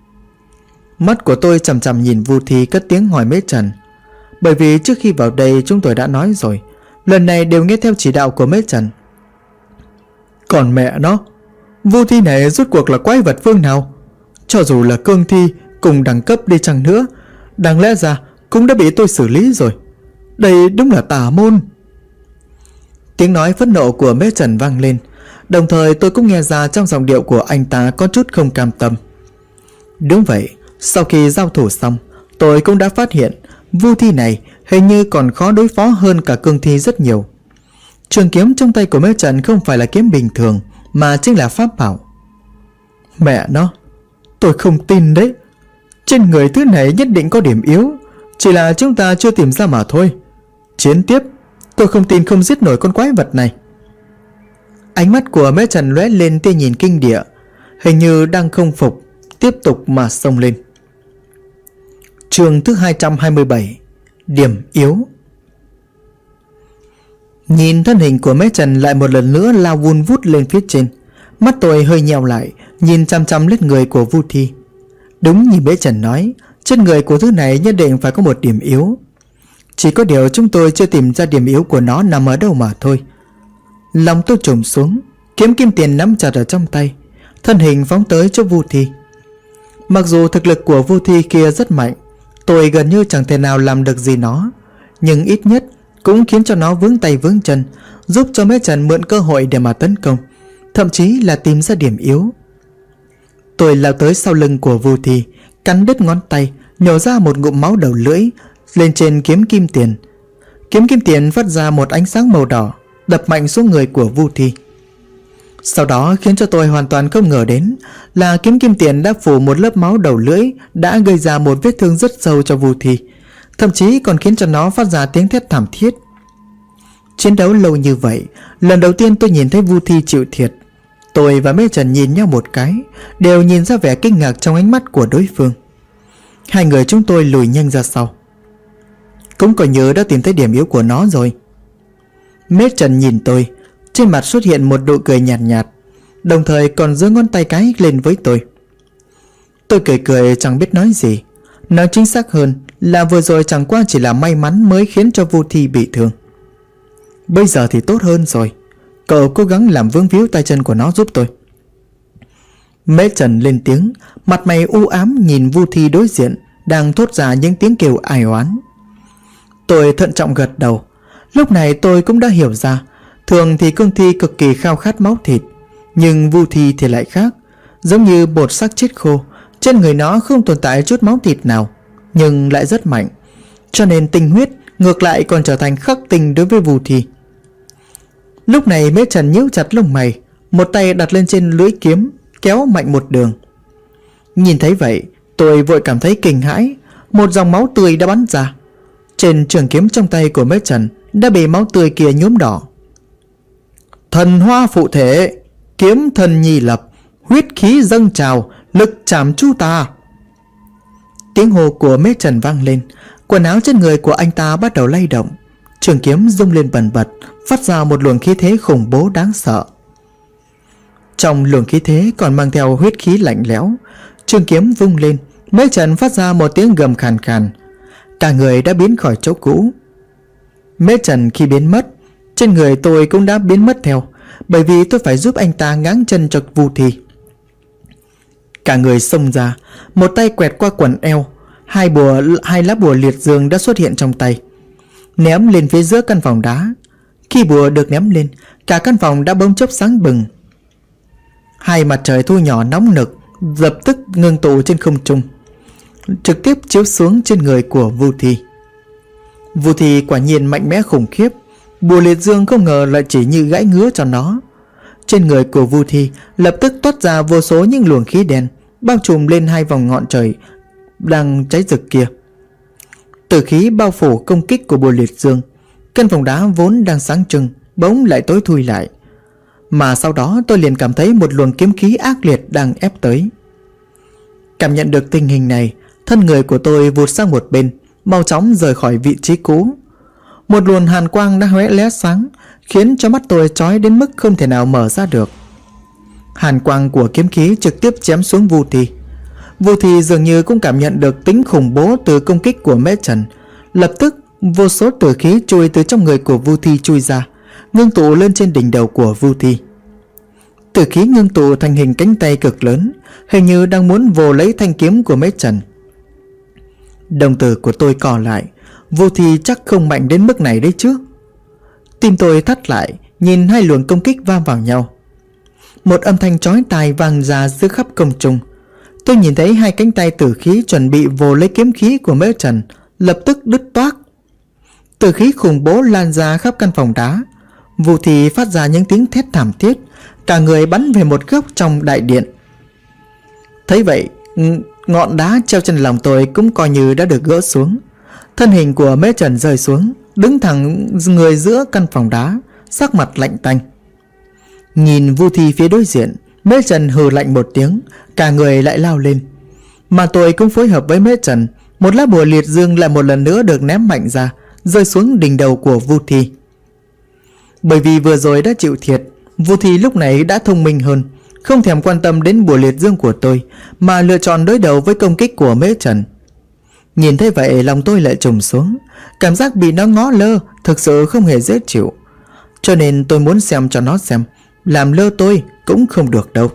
Mắt của tôi chằm chằm nhìn Vu Thi, cất tiếng hỏi Mễ Trần. Bởi vì trước khi vào đây chúng tôi đã nói rồi, lần này đều nghe theo chỉ đạo của Mễ Trần. Còn mẹ nó, Vu thi này rốt cuộc là quái vật phương nào? Cho dù là cương thi cùng đẳng cấp đi chăng nữa, đáng lẽ ra cũng đã bị tôi xử lý rồi. Đây đúng là tà môn. Tiếng nói phẫn nộ của Mễ Trần vang lên, đồng thời tôi cũng nghe ra trong giọng điệu của anh ta có chút không cam tâm. Đúng vậy, sau khi giao thủ xong, tôi cũng đã phát hiện Vu thi này hình như còn khó đối phó hơn cả cương thi rất nhiều. Trường kiếm trong tay của Mễ Trần không phải là kiếm bình thường, mà chính là pháp bảo. Mẹ nó, tôi không tin đấy. Trên người thứ này nhất định có điểm yếu, chỉ là chúng ta chưa tìm ra mà thôi. Chiến tiếp, tôi không tin không giết nổi con quái vật này. Ánh mắt của Mễ Trần lóe lên tia nhìn kinh địa, hình như đang không phục, tiếp tục mà xông lên. Chương thứ 227, điểm yếu. Nhìn thân hình của Mễ Trần lại một lần nữa lao vun vút lên phía trên, mắt tôi hơi nheo lại, nhìn chăm chăm lên người của Vu thi. Đúng như Mễ Trần nói, trên người của thứ này nhất định phải có một điểm yếu. Chỉ có điều chúng tôi chưa tìm ra điểm yếu của nó nằm ở đâu mà thôi. Lòng tôi trùng xuống, kiếm kim tiền nắm chặt ở trong tay, thân hình phóng tới chỗ Vu thi. Mặc dù thực lực của Vu thi kia rất mạnh, tôi gần như chẳng thể nào làm được gì nó, nhưng ít nhất cũng khiến cho nó vướng tay vướng chân, giúp cho Mễ Trần mượn cơ hội để mà tấn công, thậm chí là tìm ra điểm yếu. Tôi lao tới sau lưng của Vu thi, cắn đứt ngón tay, nhổ ra một ngụm máu đầu lưỡi lên trên kiếm kim tiền. Kiếm kim tiền phát ra một ánh sáng màu đỏ, đập mạnh xuống người của Vu thi. Sau đó khiến cho tôi hoàn toàn không ngờ đến là kiếm kim tiền đã phủ một lớp máu đầu lưỡi, đã gây ra một vết thương rất sâu cho Vu thi, thậm chí còn khiến cho nó phát ra tiếng thét thảm thiết. Chiến đấu lâu như vậy, lần đầu tiên tôi nhìn thấy Vu thi chịu thiệt. Tôi và Mễ Trần nhìn nhau một cái, đều nhìn ra vẻ kinh ngạc trong ánh mắt của đối phương. Hai người chúng tôi lùi nhanh ra sau. Cũng coi như đã tìm thấy điểm yếu của nó rồi. Mễ Trần nhìn tôi, trên mặt xuất hiện một nụ cười nhạt nhạt, đồng thời còn giơ ngón tay cái lên với tôi. Tôi cười cười chẳng biết nói gì. Nói chính xác hơn là vừa rồi chẳng qua chỉ là may mắn mới khiến cho Vu thi bị thương. Bây giờ thì tốt hơn rồi, cậu cố gắng làm vướng víu tay chân của nó giúp tôi. Mễ Trần lên tiếng, mặt mày u ám nhìn Vu thi đối diện đang thốt ra những tiếng kêu ai oán. Tôi thận trọng gật đầu. Lúc này tôi cũng đã hiểu ra, thường thì cương thi cực kỳ khao khát máu thịt, nhưng Vu thi thì lại khác. Giống như bột xác chết khô, trên người nó không tồn tại chút máu thịt nào, nhưng lại rất mạnh, cho nên tinh huyết ngược lại còn trở thành khắc tinh đối với Vu thi. Lúc này Mễ Trần nhíu chặt lông mày, một tay đặt lên trên lưỡi kiếm, kéo mạnh một đường. Nhìn thấy vậy, tôi vội cảm thấy kinh hãi. Một dòng máu tươi đã bắn ra. Trên trường kiếm trong tay của Mễ Trần đã bị máu tươi kia nhuốm đỏ. Thần hoa phụ thể, kiếm thần nhì lập, huyết khí dâng trào, lực chạm chu tà. Tiếng hô của Mễ Trần vang lên, quần áo trên người của anh ta bắt đầu lay động, trường kiếm rung lên bần bật, phát ra một luồng khí thế khủng bố đáng sợ. Trong luồng khí thế còn mang theo huyết khí lạnh lẽo. Trường kiếm vung lên, Mễ Trần phát ra một tiếng gầm khàn khàn. Cả người đã biến khỏi chỗ cũ. Mễ Trần khi biến mất, trên người tôi cũng đã biến mất theo, bởi vì tôi phải giúp anh ta ngáng chân cho Vu thi. Cả người xông ra, một tay quẹt qua quần eo, hai lá bùa liệt dương đã xuất hiện trong tay, ném lên phía giữa căn phòng đá. Khi bùa được ném lên, cả căn phòng đã bỗng chốc sáng bừng. Hai mặt trời thu nhỏ nóng nực lập tức ngưng tụ trên không trung, trực tiếp chiếu xuống trên người của Vu thi. Vu thi quả nhiên mạnh mẽ khủng khiếp. Bùa liệt dương không ngờ lại chỉ như gãi ngứa cho nó. Trên người của Vu thi lập tức toát ra vô số những luồng khí đen, bao trùm lên hai vòng ngọn trời đang cháy rực kia. Tử khí bao phủ công kích của bùa liệt dương, căn phòng đá vốn đang sáng trưng bỗng lại tối thui lại. Mà sau đó tôi liền cảm thấy một luồng kiếm khí ác liệt đang ép tới. Cảm nhận được tình hình này, thân người của tôi vụt sang một bên, mau chóng rời khỏi vị trí cũ. Một luồng hàn quang đã lóe lóe sáng, khiến cho mắt tôi chói đến mức không thể nào mở ra được. Hàn quang của kiếm khí trực tiếp chém xuống Vu thi. Vu thi dường như cũng cảm nhận được tính khủng bố từ công kích của Mễ Trần. Lập tức vô số tử khí chui từ trong người của Vu thi chui ra, ngưng tụ lên trên đỉnh đầu của Vu thi. Tử khí ngưng tụ thành hình cánh tay cực lớn, hình như đang muốn vồ lấy thanh kiếm của Mễ Trần. Đồng tử của tôi co lại. Vô Thi chắc không mạnh đến mức này đấy chứ. Tim tôi thắt lại, nhìn hai luồng công kích va vào nhau. Một âm thanh chói tai vang ra giữa khắp không trung. Tôi nhìn thấy hai cánh tay tử khí chuẩn bị vồ lấy kiếm khí của Mễ Trần lập tức đứt toác. Tử khí khủng bố lan ra khắp căn phòng đá. Vô Thi phát ra những tiếng thét thảm thiết, cả người bắn về một góc trong đại điện. Thấy vậy, ngọn đá treo trên lòng tôi cũng coi như đã được gỡ xuống. Thân hình của Mễ Trần rơi xuống, đứng thẳng người giữa căn phòng đá, sắc mặt lạnh tanh. Nhìn Vu Thi phía đối diện, Mễ Trần hừ lạnh một tiếng, cả người lại lao lên. Mà tôi cũng phối hợp với Mễ Trần. Một lá bùa liệt dương lại một lần nữa được ném mạnh ra, rơi xuống đỉnh đầu của Vu Thi. Bởi vì vừa rồi đã chịu thiệt, Vu Thi lúc này đã thông minh hơn, không thèm quan tâm đến bùa liệt dương của tôi, mà lựa chọn đối đầu với công kích của Mễ Trần. Nhìn thấy vậy lòng tôi lại trùng xuống. Cảm giác bị nó ngó lơ thực sự không hề dễ chịu. Cho nên tôi muốn xem cho nó xem, làm lơ tôi cũng không được đâu.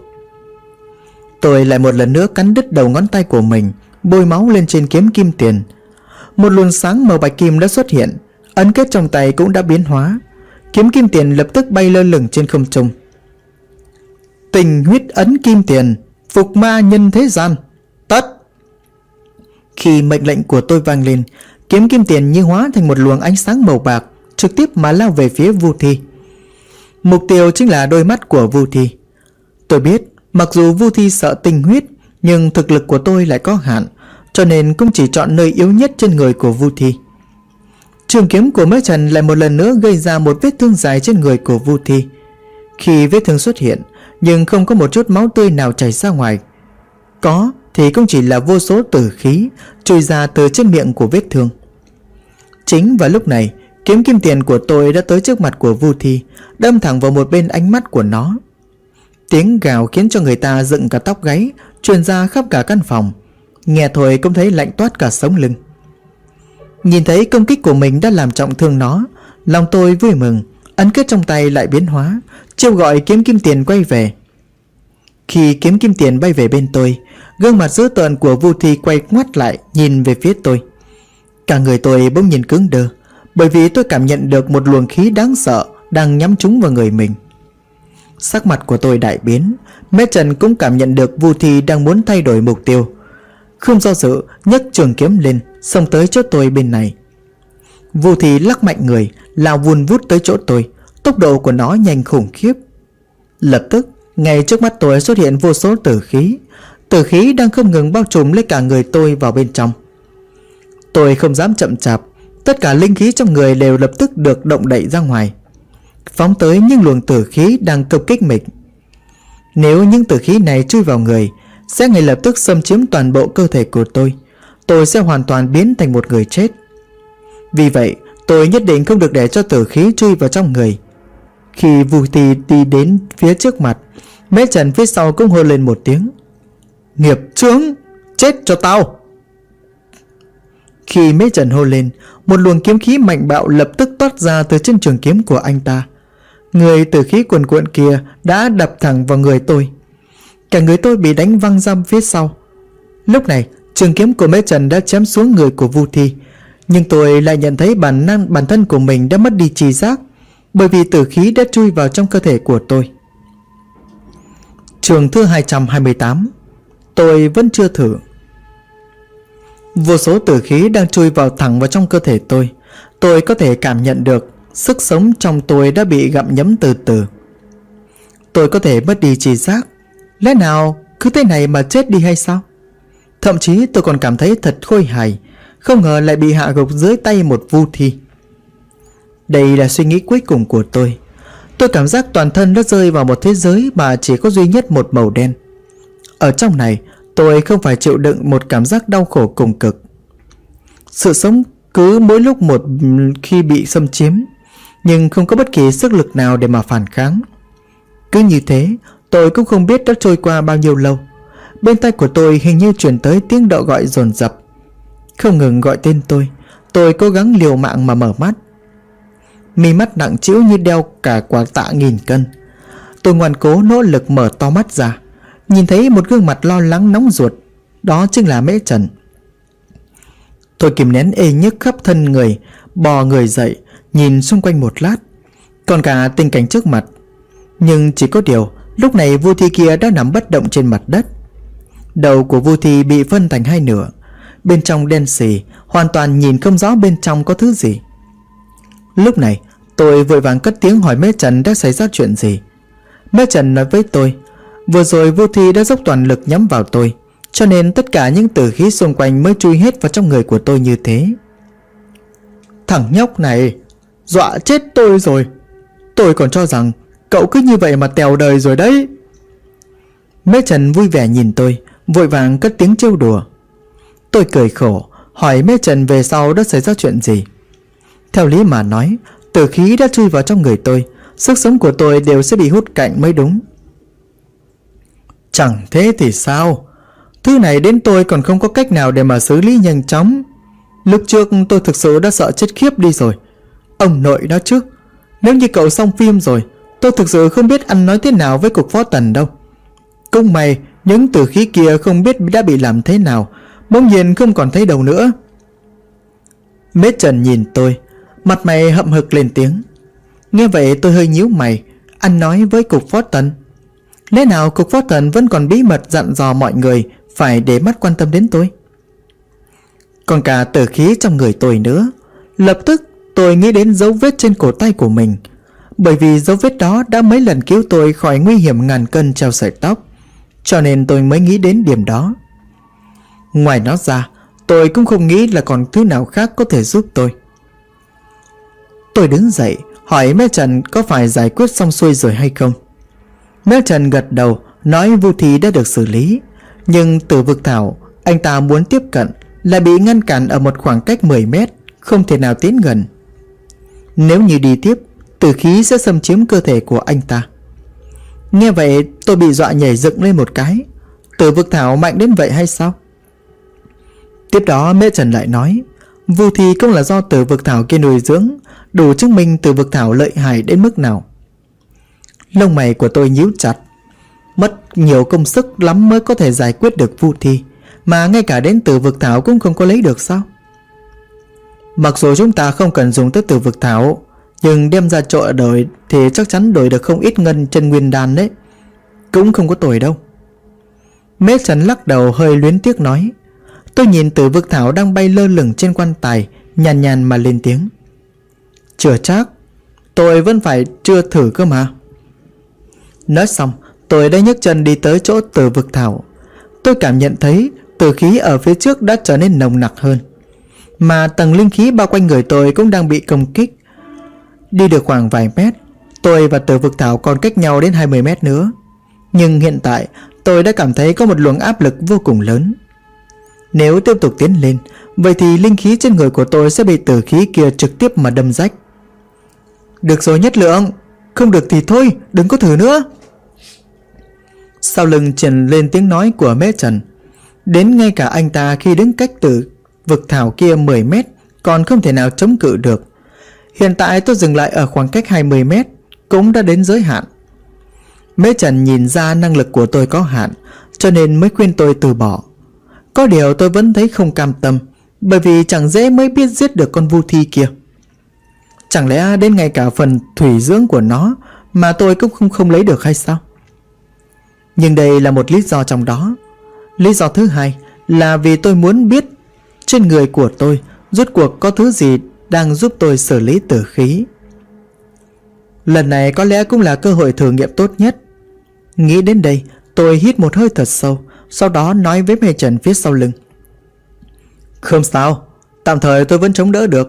Tôi lại một lần nữa cắn đứt đầu ngón tay của mình, bôi máu lên trên kiếm kim tiền. Một luồng sáng màu bạch kim đã xuất hiện, ấn kết trong tay cũng đã biến hóa. Kiếm kim tiền lập tức bay lơ lửng trên không trung. Tình huyết ấn kim tiền, phục ma nhân thế gian, tất. Khi mệnh lệnh của tôi vang lên, kiếm kim tiền như hóa thành một luồng ánh sáng màu bạc, trực tiếp mà lao về phía Vu Thi. Mục tiêu chính là đôi mắt của Vu Thi. Tôi biết mặc dù Vu Thi sợ tình huyết, nhưng thực lực của tôi lại có hạn, cho nên cũng chỉ chọn nơi yếu nhất trên người của Vu Thi. Trường kiếm của Mễ Trần lại một lần nữa gây ra một vết thương dài trên người của Vu Thi. Khi vết thương xuất hiện, nhưng không có một chút máu tươi nào chảy ra ngoài. Có thì cũng chỉ là vô số tử khí trôi ra từ trên miệng của vết thương. Chính vào lúc này, kiếm kim tiền của tôi đã tới trước mặt của Vu Thi, đâm thẳng vào một bên ánh mắt của nó. Tiếng gào khiến cho người ta dựng cả tóc gáy, truyền ra khắp cả căn phòng. Nghe thôi cũng thấy lạnh toát cả sống lưng. Nhìn thấy công kích của mình đã làm trọng thương nó, lòng tôi vui mừng, ấn kết trong tay lại biến hóa, chiêu gọi kiếm kim tiền quay về. Khi kiếm kim tiền bay về bên tôi, gương mặt dữ tợn của Vu Thi quay ngoắt lại nhìn về phía tôi. Cả người tôi bỗng nhiên cứng đơ, bởi vì tôi cảm nhận được một luồng khí đáng sợ đang nhắm trúng vào người mình. Sắc mặt của tôi đại biến. Mễ Trần cũng cảm nhận được Vu Thi đang muốn thay đổi mục tiêu, không do dự nhấc trường kiếm lên, xông tới chỗ tôi bên này. Vu Thi lắc mạnh người, lao vun vút tới chỗ tôi. Tốc độ của nó nhanh khủng khiếp. Lập tức ngay trước mắt tôi xuất hiện vô số tử khí. Tử khí đang không ngừng bao trùm lấy cả người tôi vào bên trong. Tôi không dám chậm chạp, tất cả linh khí trong người đều lập tức được động đậy ra ngoài, phóng tới những luồng tử khí đang công kích mình. Nếu những tử khí này chui vào người, sẽ ngay lập tức xâm chiếm toàn bộ cơ thể của tôi sẽ hoàn toàn biến thành một người chết. Vì vậy tôi nhất định không được để cho tử khí chui vào trong người. Khi Vu Thi đi đến phía trước mặt, Mễ Trần phía sau cũng hô lên một tiếng: nghiệp chướng, chết cho tao. Khi Mễ Trần hô lên, một luồng kiếm khí mạnh bạo lập tức toát ra từ trên trường kiếm của anh ta. Người tử khí cuồn cuộn kia đã đập thẳng vào người tôi. Cả người tôi bị đánh văng ra phía sau. Lúc này trường kiếm của Mễ Trần đã chém xuống người của Vu Thi, nhưng tôi lại nhận thấy bản thân của mình đã mất đi trí giác, bởi vì tử khí đã chui vào trong cơ thể của tôi. Trường thứ 228. Tôi vẫn chưa thử. Vô số tử khí đang chui vào thẳng vào trong cơ thể tôi. Tôi có thể cảm nhận được sức sống trong tôi đã bị gặm nhấm từ từ. Tôi có thể mất đi trí giác. Lẽ nào cứ thế này mà chết đi hay sao? Thậm chí tôi còn cảm thấy thật khôi hài, không ngờ lại bị hạ gục dưới tay một Vu Thi. Đây là suy nghĩ cuối cùng của tôi. Tôi cảm giác toàn thân đã rơi vào một thế giới mà chỉ có duy nhất một màu đen. Ở trong này tôi không phải chịu đựng một cảm giác đau khổ cùng cực. Sự sống cứ mỗi lúc một khi bị xâm chiếm, nhưng không có bất kỳ sức lực nào để mà phản kháng. Cứ như thế, tôi cũng không biết đã trôi qua bao nhiêu lâu. Bên tai của tôi hình như truyền tới tiếng đọ gọi dồn dập, không ngừng gọi tên tôi. Tôi cố gắng liều mạng mà mở mắt. Mi mắt nặng trĩu như đeo cả quả tạ nghìn cân. Tôi ngoan cố nỗ lực mở to mắt ra, nhìn thấy một gương mặt lo lắng nóng ruột. Đó chính là Mễ Trần. Tôi kìm nén ê nhức khắp thân người, bò người dậy, nhìn xung quanh một lát, còn cả tình cảnh trước mặt. Nhưng chỉ có điều, lúc này Vu Thi kia đã nằm bất động trên mặt đất. Đầu của Vu Thi bị phân thành hai nửa, bên trong đen sì, hoàn toàn nhìn không rõ bên trong có thứ gì. Lúc này tôi vội vàng cất tiếng hỏi Mễ Trần đã xảy ra chuyện gì. Mễ Trần nói với tôi, vừa rồi Vu Thi đã dốc toàn lực nhắm vào tôi, cho nên tất cả những tử khí xung quanh mới chui hết vào trong người của tôi như thế. Thằng nhóc này dọa chết tôi rồi. Tôi còn cho rằng cậu cứ như vậy mà tèo đời rồi đấy. Mễ Trần vui vẻ nhìn tôi, vội vàng cất tiếng trêu đùa. Tôi cười khổ, hỏi Mễ Trần về sau đã xảy ra chuyện gì. Theo lý mà nói, tử khí đã chui vào trong người tôi, sức sống của tôi đều sẽ bị hút cạn mới đúng. Chẳng thế thì sao? Thứ này đến tôi còn không có cách nào để mà xử lý nhanh chóng. Lúc trước tôi thực sự đã sợ chết khiếp đi rồi. Ông nội đó chứ, nếu như cậu xong phim rồi, tôi thực sự không biết ăn nói thế nào với cục phó Tần đâu. Cũng may những tử khí kia không biết đã bị làm thế nào, bỗng nhiên không còn thấy đâu nữa. Mễ Trần nhìn tôi, mặt mày hậm hực lên tiếng. Nghe vậy tôi hơi nhíu mày. Ăn nói với cục phó Tần? Lẽ nào cục phó Tần vẫn còn bí mật dặn dò mọi người phải để mắt quan tâm đến tôi? Còn cả tử khí trong người tôi nữa. Lập tức tôi nghĩ đến dấu vết trên cổ tay của mình, bởi vì dấu vết đó đã mấy lần cứu tôi khỏi nguy hiểm ngàn cân treo sợi tóc, cho nên tôi mới nghĩ đến điểm đó. Ngoài nó ra, tôi cũng không nghĩ là còn thứ nào khác có thể giúp tôi. Tôi đứng dậy hỏi Mễ Trần có phải giải quyết xong xuôi rồi hay không. Mễ Trần gật đầu, nói Vu Thi đã được xử lý, nhưng Tử Vực Thảo anh ta muốn tiếp cận lại bị ngăn cản ở một khoảng cách 10 mét, không thể nào tiến gần. Nếu như đi tiếp, tử khí sẽ xâm chiếm cơ thể của anh ta. Nghe vậy tôi bị dọa nhảy dựng lên một cái. Tử Vực Thảo mạnh đến vậy hay sao? Tiếp đó Mễ Trần lại nói, Vu Thi cũng là do Tử Vực Thảo kia nuôi dưỡng, đủ chứng minh Tử Vực Thảo lợi hại đến mức nào. Lông mày của tôi nhíu chặt. Mất nhiều công sức lắm mới có thể giải quyết được Vu Thi, mà ngay cả đến Tử Vực Thảo cũng không có lấy được sao? Mặc dù chúng ta không cần dùng tới Tử Vực Thảo, nhưng đem ra chỗ đổi thì chắc chắn đổi được không ít ngân chân nguyên đan đấy. Cũng không có tồi đâu. Mễ Trần lắc đầu hơi luyến tiếc nói. Tôi nhìn Tử Vực Thảo đang bay lơ lửng trên quan tài, nhàn nhàn mà lên tiếng. Chưa chắc, tôi vẫn phải chưa thử cơ mà. Nói xong tôi đã nhấc chân đi tới chỗ Tử Vực Thảo. Tôi cảm nhận thấy tử khí ở phía trước đã trở nên nồng nặc hơn, mà tầng linh khí bao quanh người tôi cũng đang bị công kích. Đi được khoảng vài mét, tôi và Tử Vực Thảo còn cách nhau đến 20 mét nữa. Nhưng hiện tại tôi đã cảm thấy có một luồng áp lực vô cùng lớn. Nếu tiếp tục tiến lên, vậy thì linh khí trên người của tôi sẽ bị tử khí kia trực tiếp mà đâm rách. Được rồi Nhất Lượng, không được thì thôi, đừng có thử nữa. Sau lưng truyền lên tiếng nói của Mễ Trần. Đến ngay cả anh ta khi đứng cách Tử Vực Thảo kia 10 mét còn không thể nào chống cự được. Hiện tại tôi dừng lại ở khoảng cách 20 mét, cũng đã đến giới hạn. Mễ Trần nhìn ra năng lực của tôi có hạn, cho nên mới khuyên tôi từ bỏ. Có điều tôi vẫn thấy không cam tâm, bởi vì chẳng dễ mới biết giết được con Vu Thi kia. Chẳng lẽ đến ngay cả phần thủy dưỡng của nó mà tôi cũng không lấy được hay sao? Nhưng đây là một lý do trong đó. Lý do thứ hai là vì tôi muốn biết trên người của tôi rốt cuộc có thứ gì đang giúp tôi xử lý tử khí. Lần này có lẽ cũng là cơ hội thử nghiệm tốt nhất. Nghĩ đến đây, tôi hít một hơi thật sâu, sau đó nói với Mễ Trần phía sau lưng. Không sao, tạm thời tôi vẫn chống đỡ được.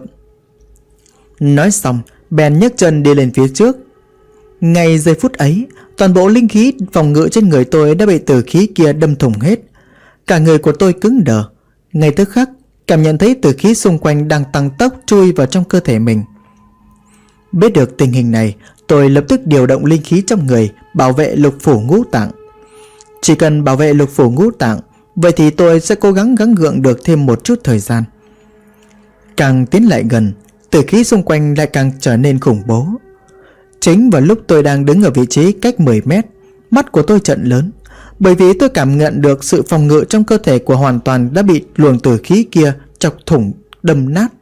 Nói xong, bèn nhấc chân đi lên phía trước. Ngay giây phút ấy, toàn bộ linh khí phòng ngự trên người tôi đã bị tử khí kia đâm thủng hết. Cả người của tôi cứng đờ. Ngay tức khắc, cảm nhận thấy tử khí xung quanh đang tăng tốc chui vào trong cơ thể mình. Biết được tình hình này, tôi lập tức điều động linh khí trong người bảo vệ lục phủ ngũ tạng. Chỉ cần bảo vệ lục phủ ngũ tạng, vậy thì tôi sẽ cố gắng gắng gượng được thêm một chút thời gian. Càng tiến lại gần, tử khí xung quanh lại càng trở nên khủng bố. Chính vào lúc tôi đang đứng ở vị trí cách 10 mét, mắt của tôi trợn lớn, bởi vì tôi cảm nhận được sự phòng ngự trong cơ thể của hoàn toàn đã bị luồng tử khí kia chọc thủng, đâm nát.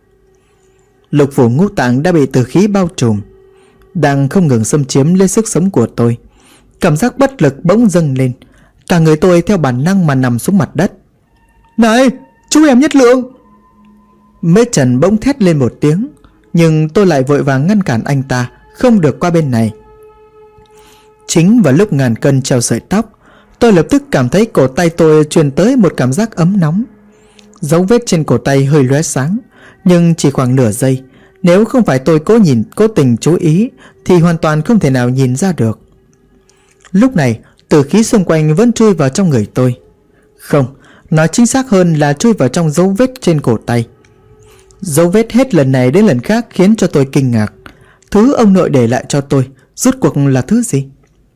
Lục phủ ngũ tạng đã bị tử khí bao trùm, đang không ngừng xâm chiếm lên sức sống của tôi. Cảm giác bất lực bỗng dâng lên, cả người tôi theo bản năng mà nằm xuống mặt đất. Này, chú em Nhất Lượng! Mễ Trần bỗng thét lên một tiếng, nhưng tôi lại vội vàng ngăn cản anh ta không được qua bên này. Chính vào lúc ngàn cân treo sợi tóc, tôi lập tức cảm thấy cổ tay tôi truyền tới một cảm giác ấm nóng. Dấu vết trên cổ tay hơi lóe sáng, nhưng chỉ khoảng nửa giây. Nếu không phải tôi cố tình chú ý thì hoàn toàn không thể nào nhìn ra được. Lúc này tử khí xung quanh vẫn chui vào trong người tôi. Không, nói chính xác hơn là chui vào trong dấu vết trên cổ tay. Dấu vết hết lần này đến lần khác khiến cho tôi kinh ngạc. Thứ ông nội để lại cho tôi rốt cuộc là thứ gì?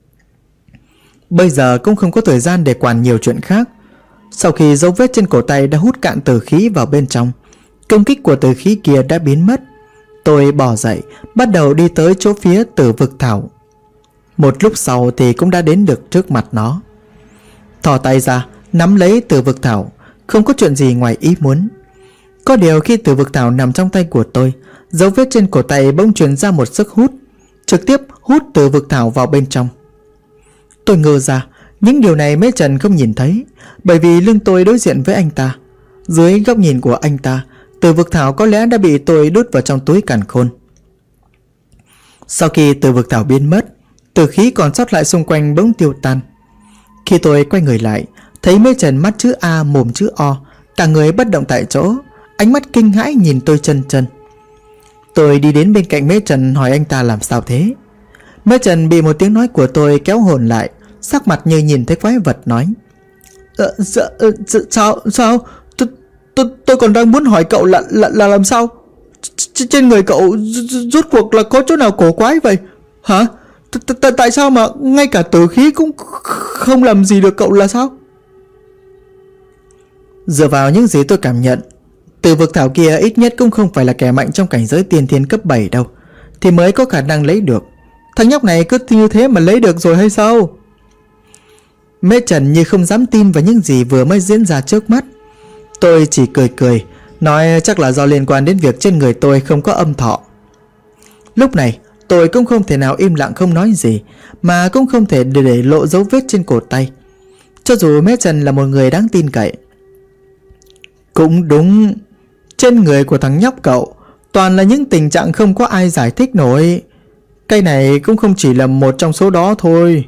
Bây giờ cũng không có thời gian để quản nhiều chuyện khác. Sau khi dấu vết trên cổ tay đã hút cạn tử khí vào bên trong, công kích của tử khí kia đã biến mất. Tôi bò dậy, bắt đầu đi tới chỗ phía Tử Vực Thảo. Một lúc sau thì cũng đã đến được trước mặt nó. Thò tay ra, nắm lấy Tử Vực Thảo, không có chuyện gì ngoài ý muốn. Có điều khi Tử Vực Thảo nằm trong tay của tôi, dấu vết trên cổ tay bỗng truyền ra một sức hút, trực tiếp hút Tử Vực Thảo vào bên trong. Tôi ngơ ra, những điều này Mễ Trần không nhìn thấy, bởi vì lưng tôi đối diện với anh ta. Dưới góc nhìn của anh ta, Tử Vực Thảo có lẽ đã bị tôi đút vào trong túi càn khôn. Sau khi Tử Vực Thảo biến mất, tử khí còn sót lại xung quanh bỗng tiêu tan. Khi tôi quay người lại, thấy Mễ Trần mắt chữ A mồm chữ O, cả người bất động tại chỗ, ánh mắt kinh hãi nhìn tôi chân chân. Tôi đi đến bên cạnh Mễ Trần hỏi anh ta làm sao thế. Mễ Trần bị một tiếng nói của tôi kéo hồn lại, sắc mặt như nhìn thấy quái vật nói: Sao? Tôi còn đang muốn hỏi cậu là làm sao? Trên người cậu rốt cuộc là có chỗ nào cổ quái vậy? Hả? Tại sao mà ngay cả tử khí cũng không làm gì được cậu là sao? Dựa vào những gì tôi cảm nhận, Tử Vực Thảo kia ít nhất cũng không phải là kẻ mạnh trong cảnh giới tiên thiên cấp 7 đâu, thì mới có khả năng lấy được. Thằng nhóc này cứ như thế mà lấy được rồi hay sao? Mễ Trần như không dám tin vào những gì vừa mới diễn ra trước mắt. Tôi chỉ cười nói chắc là do liên quan đến việc trên người tôi không có âm thọ. Lúc này tôi cũng không thể nào im lặng không nói gì, mà cũng không thể để lộ dấu vết trên cổ tay, cho dù Mễ Trần là một người đáng tin cậy. Cũng đúng, trên người của thằng nhóc cậu toàn là những tình trạng không có ai giải thích nổi. Cái này cũng không chỉ là một trong số đó thôi.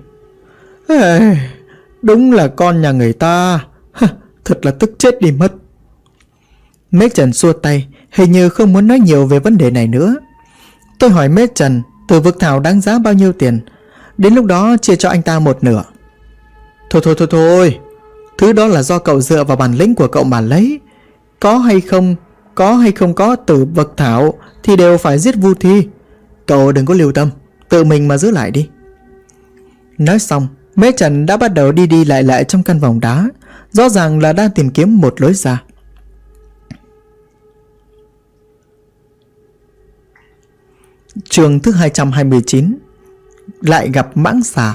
Đúng là con nhà người ta. Thật là tức chết đi mất. Mễ Trần xua tay, hình như không muốn nói nhiều về vấn đề này nữa. Tôi hỏi Mễ Trần Tử Vực Thảo đáng giá bao nhiêu tiền, đến lúc đó chia cho anh ta một nửa. Thôi, thứ đó là do cậu dựa vào bản lĩnh của cậu mà lấy. Có hay không có Tử Vực Thảo thì đều phải giết Vu Thi. Cậu đừng có lưu tâm, tự mình mà giữ lại đi. Nói xong, Mễ Trần đã bắt đầu đi lại trong căn vòng đá, rõ ràng là đang tìm kiếm một lối ra. Chương thứ 229. Lại gặp mãng xà.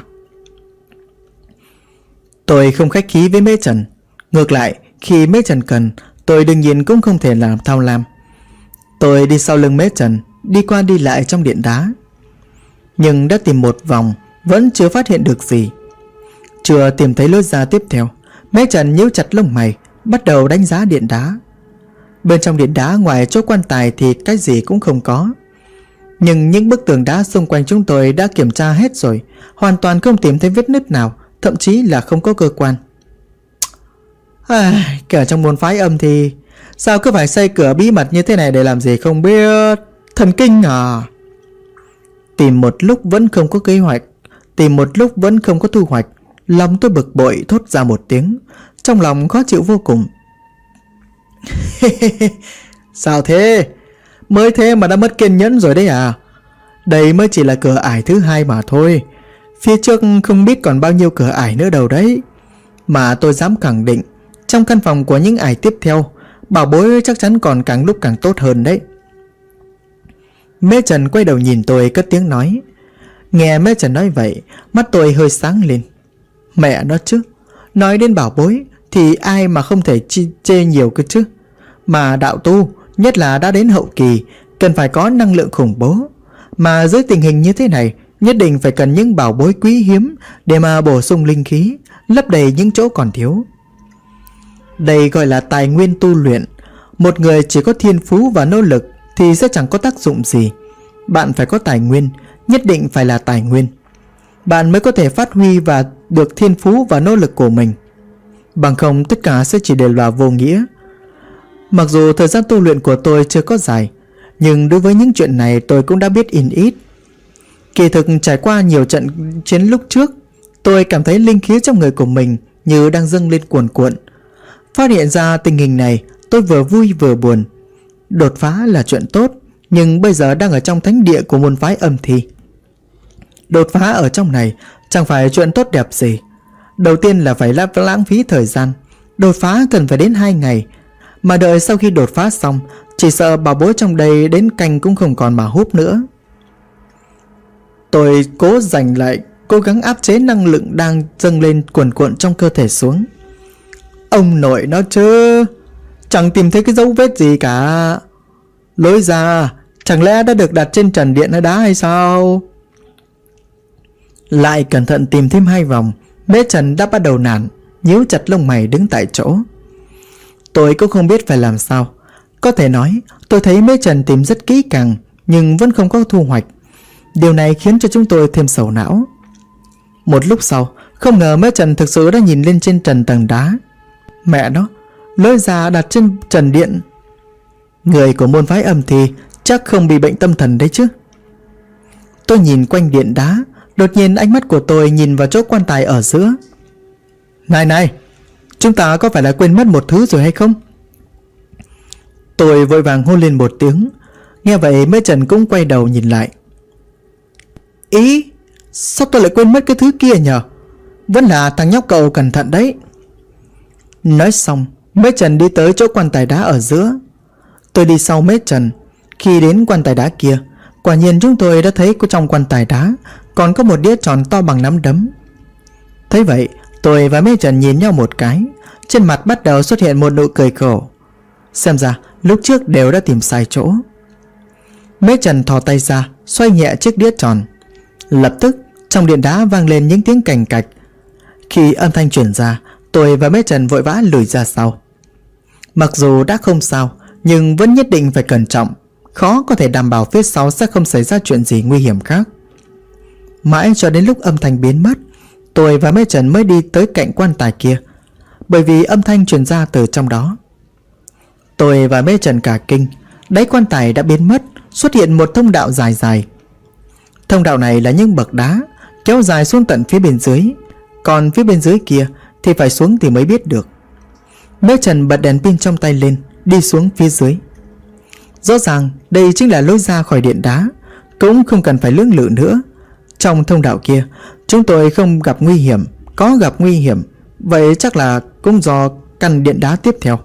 Tôi không khách khí với Mễ Trần. Ngược lại, khi Mễ Trần cần, tôi đương nhiên cũng không thể làm thao lam. Tôi đi sau lưng Mễ Trần, đi qua đi lại trong điện đá, nhưng đã tìm một vòng vẫn chưa phát hiện được gì. Chưa tìm thấy lối ra tiếp theo, Mễ Trần nhíu chặt lông mày, bắt đầu đánh giá điện đá. Bên trong điện đá ngoài chỗ quan tài thì cái gì cũng không có, nhưng những bức tường đá xung quanh chúng tôi đã kiểm tra hết rồi, hoàn toàn không tìm thấy vết nứt nào, thậm chí là không có cơ quan. Kể trong môn phái âm thì sao cứ phải xây cửa bí mật như thế này để làm gì không biết. Thần kinh à. Tìm một lúc vẫn không có kế hoạch, tìm một lúc vẫn không có thu hoạch, lòng tôi bực bội thốt ra một tiếng, trong lòng khó chịu vô cùng. Sao thế? Mới thế mà đã mất kiên nhẫn rồi đấy à? Đây mới chỉ là cửa ải thứ 2 mà thôi, phía trước không biết còn bao nhiêu cửa ải nữa đâu đấy. Mà tôi dám khẳng định, trong căn phòng của những ải tiếp theo, bảo bối chắc chắn còn càng lúc càng tốt hơn đấy. Mễ Trần quay đầu nhìn tôi cất tiếng nói: Nghe Mễ Trần nói vậy, mắt tôi hơi sáng lên. Mẹ nó chứ, nói đến bảo bối thì ai mà không thể chê nhiều cơ chứ. Mà đạo tu, nhất là đã đến hậu kỳ, cần phải có năng lượng khủng bố. Mà dưới tình hình như thế này, nhất định phải cần những bảo bối quý hiếm để mà bổ sung linh khí, lấp đầy những chỗ còn thiếu. Đây gọi là tài nguyên tu luyện. Một người chỉ có thiên phú và nỗ lực thì sẽ chẳng có tác dụng gì. Bạn phải có tài nguyên, nhất định phải là tài nguyên, bạn mới có thể phát huy và được thiên phú và nỗ lực của mình. Bằng không tất cả sẽ chỉ đều là vô nghĩa. Mặc dù thời gian tu luyện của tôi chưa có dài, nhưng đối với những chuyện này tôi cũng đã biết in ít. Kỳ thực trải qua nhiều trận chiến lúc trước, tôi cảm thấy linh khí trong người của mình như đang dâng lên cuồn cuộn. Phát hiện ra tình hình này, tôi vừa vui vừa buồn. Đột phá là chuyện tốt, nhưng bây giờ đang ở trong thánh địa của môn phái Âm Thi. Đột phá ở trong này chẳng phải chuyện tốt đẹp gì. Đầu tiên là phải lãng phí thời gian. Đột phá cần phải đến 2 ngày. Mà đợi sau khi đột phá xong, chỉ sợ bảo bối trong đây đến canh cũng không còn mà húp nữa. Tôi cố gắng áp chế năng lượng đang dâng lên cuồn cuộn trong cơ thể xuống. Ông nội nó chứ, chẳng tìm thấy cái dấu vết gì cả. Lối ra chẳng lẽ đã được đặt trên trần điện đá hay sao? Lại cẩn thận tìm thêm 2 vòng, Mễ Trần đã bắt đầu nản, nhíu chặt lông mày đứng tại chỗ. Tôi cũng không biết phải làm sao. Có thể nói tôi thấy Mễ Trần tìm rất kỹ càng, nhưng vẫn không có thu hoạch. Điều này khiến cho chúng tôi thêm sầu não. Một lúc sau, không ngờ Mễ Trần thực sự đã nhìn lên trên trần tầng đá. Mẹ nó, lối ra đặt trên trần điện. Người của môn phái Âm Thi chắc không bị bệnh tâm thần đấy chứ. Tôi nhìn quanh điện đá, đột nhiên ánh mắt của tôi nhìn vào chỗ quan tài ở giữa. Này, chúng ta có phải là quên mất một thứ rồi hay không? Tôi vội vàng hô lên một tiếng. Nghe vậy Mễ Trần cũng quay đầu nhìn lại. Ý, sao tôi lại quên mất cái thứ kia nhờ? Vẫn là thằng nhóc cậu cẩn thận đấy. Nói xong, Mễ Trần đi tới chỗ quan tài đá ở giữa. Tôi đi sau Mễ Trần. Khi đến quan tài đá kia, quả nhiên chúng tôi đã thấy trong quan tài đá còn có một đĩa tròn to bằng nắm đấm. Thấy vậy, tôi và Mễ Trần nhìn nhau một cái. Trên mặt bắt đầu xuất hiện một nụ cười khổ. Xem ra lúc trước đều đã tìm sai chỗ. Mễ Trần thò tay ra, xoay nhẹ chiếc đĩa tròn. Lập tức trong điện đá vang lên những tiếng cành cạch. Khi âm thanh truyền ra, tôi và Mễ Trần vội vã lùi ra sau. Mặc dù đã không sao, nhưng vẫn nhất định phải cẩn trọng. Khó có thể đảm bảo phía sau sẽ không xảy ra chuyện gì nguy hiểm khác. Mãi cho đến lúc âm thanh biến mất, tôi và Mễ Trần mới đi tới cạnh quan tài kia, bởi vì âm thanh truyền ra từ trong đó. Tôi và Mễ Trần cả kinh. Đáy quan tài đã biến mất, xuất hiện một thông đạo dài dài. Thông đạo này là những bậc đá kéo dài xuống tận phía bên dưới, còn phía bên dưới kia thì phải xuống thì mới biết được. Mễ Trần bật đèn pin trong tay lên, đi xuống phía dưới. Rõ ràng đây chính là lối ra khỏi điện đá, cũng không cần phải lưỡng lự nữa. Trong thông đạo kia chúng tôi không gặp nguy hiểm. Có gặp nguy hiểm, vậy chắc là cũng do căn điện đá tiếp theo.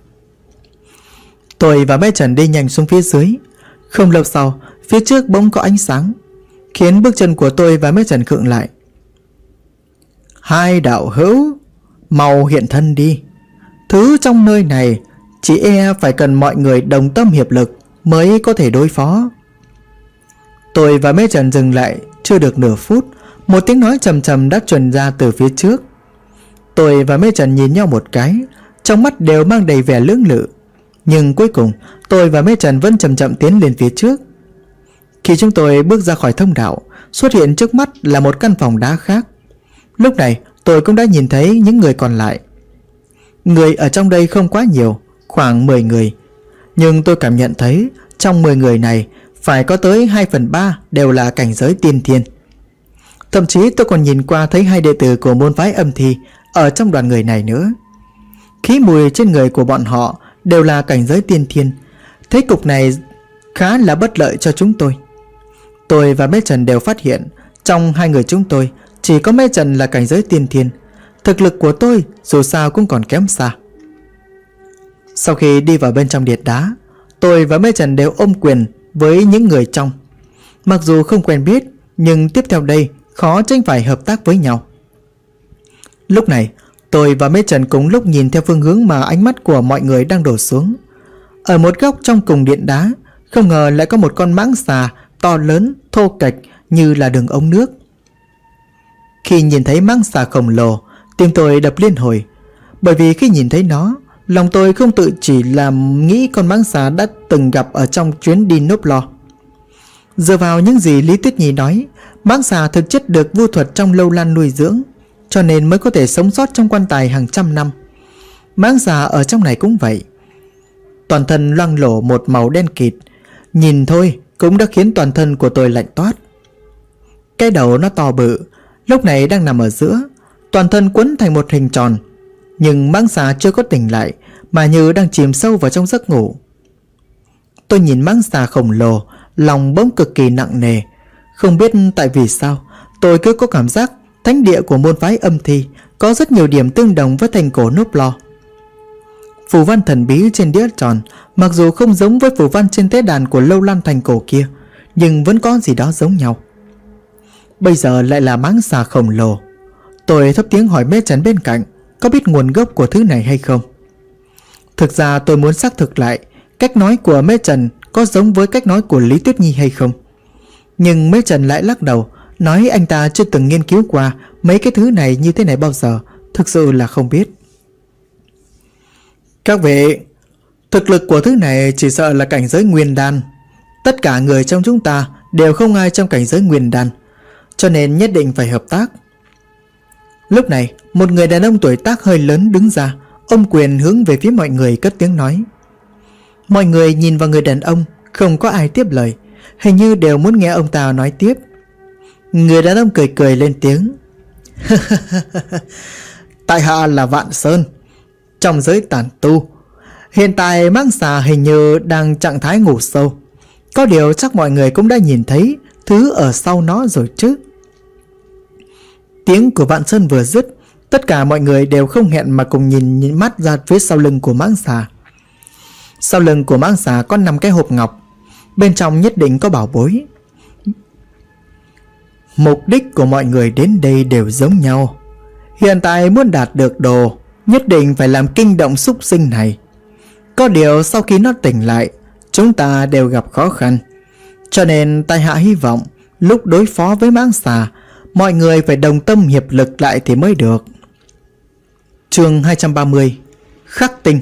Tôi và Mễ Trần đi nhanh xuống phía dưới. Không lâu sau, phía trước bỗng có ánh sáng, khiến bước chân của tôi và Mễ Trần khựng lại. Hai đạo hữu, mau hiện thân đi. Thứ trong nơi này chỉ e phải cần mọi người đồng tâm hiệp lực mới có thể đối phó. Tôi và Mễ Trần dừng lại chưa được nửa phút, một tiếng nói trầm trầm đã truyền ra từ phía trước. Tôi và Mễ Trần nhìn nhau một cái, trong mắt đều mang đầy vẻ lưỡng lự. Nhưng cuối cùng tôi và Mễ Trần vẫn chậm chậm tiến lên phía trước. Khi chúng tôi bước ra khỏi thông đạo, xuất hiện trước mắt là một căn phòng đá khác. Lúc này tôi cũng đã nhìn thấy những người còn lại. Người ở trong đây không quá nhiều, khoảng 10 người. Nhưng tôi cảm nhận thấy trong 10 người này phải có tới 2/3 đều là cảnh giới tiên thiên. Thậm chí tôi còn nhìn qua thấy 2 đệ tử của môn phái Âm Thi ở trong đoàn người này nữa. Khí mùi trên người của bọn họ đều là cảnh giới tiên thiên. Thế cục này khá là bất lợi cho chúng tôi. Tôi và Mễ Trần đều phát hiện trong 2 người chúng tôi chỉ có Mễ Trần là cảnh giới tiên thiên. Thực lực của tôi dù sao cũng còn kém xa. Sau khi đi vào bên trong điện đá, tôi và Mễ Trần đều ôm quyền với những người trong. Mặc dù không quen biết, nhưng tiếp theo đây khó tránh phải hợp tác với nhau. Lúc này tôi và Mễ Trần cùng lúc nhìn theo phương hướng mà ánh mắt của mọi người đang đổ xuống. Ở một góc trong cùng điện đá, không ngờ lại có một con mãng xà to lớn, thô kệch như là đường ống nước. Khi nhìn thấy mãng xà khổng lồ, tim tôi đập liên hồi. Bởi vì khi nhìn thấy nó, lòng tôi không tự chỉ làm nghĩ con mãng xà đã từng gặp ở trong chuyến đi nốp lo. Dựa vào những gì Lý Tuyết Nhi nói, mãng xà thực chất được vu thuật trong lâu lan nuôi dưỡng, cho nên mới có thể sống sót trong quan tài hàng trăm năm. Mãng xà ở trong này cũng vậy. Toàn thân loang lổ một màu đen kịt, nhìn thôi cũng đã khiến toàn thân của tôi lạnh toát. Cái đầu nó to bự, lúc này đang nằm ở giữa, toàn thân quấn thành một hình tròn. Nhưng mãng xà chưa có tỉnh lại, mà như đang chìm sâu vào trong giấc ngủ. Tôi nhìn mãng xà khổng lồ, lòng bỗng cực kỳ nặng nề. Không biết tại vì sao, tôi cứ có cảm giác thánh địa của môn phái Âm Thi có rất nhiều điểm tương đồng với thành cổ Nốp Lo. Phù văn thần bí trên đĩa tròn mặc dù không giống với phù văn trên tế đàn của lâu lan thành cổ kia, nhưng vẫn có gì đó giống nhau. Bây giờ lại là mãng xà khổng lồ. Tôi thấp tiếng hỏi Mễ Trần bên cạnh có biết nguồn gốc của thứ này hay không. Thực ra tôi muốn xác thực lại cách nói của Mễ Trần có giống với cách nói của Lý Tuyết Nhi hay không. Nhưng Mễ Trần lại lắc đầu, nói anh ta chưa từng nghiên cứu qua mấy cái thứ này như thế này bao giờ, thực sự là không biết. Các vị, thực lực của thứ này chỉ sợ là cảnh giới nguyên đan. Tất cả người trong chúng ta đều không ai trong cảnh giới nguyên đan, cho nên nhất định phải hợp tác. Lúc này một người đàn ông tuổi tác hơi lớn đứng ra, ôm quyền hướng về phía mọi người cất tiếng nói. Mọi người nhìn vào người đàn ông, không có ai tiếp lời, hình như đều muốn nghe ông ta nói tiếp. Người đàn ông cười cười lên tiếng. Tại hạ là Vạn Sơn, trong giới tán tu. Hiện tại mãng xà hình như đang trạng thái ngủ sâu. Có điều chắc mọi người cũng đã nhìn thấy thứ ở sau nó rồi chứ. Tiếng của Vạn Sơn vừa dứt, tất cả mọi người đều không hẹn mà cùng nhìn mắt ra phía sau lưng của mãng xà. Sau lưng của mãng xà có 5 cái hộp ngọc, bên trong nhất định có bảo bối. Mục đích của mọi người đến đây đều giống nhau. Hiện tại muốn đạt được đồ, nhất định phải làm kinh động súc sinh này. Có điều sau khi nó tỉnh lại, chúng ta đều gặp khó khăn. Cho nên tại hạ hy vọng lúc đối phó với mãng xà, mọi người phải đồng tâm hiệp lực lại thì mới được. Chương 230 Khắc tinh.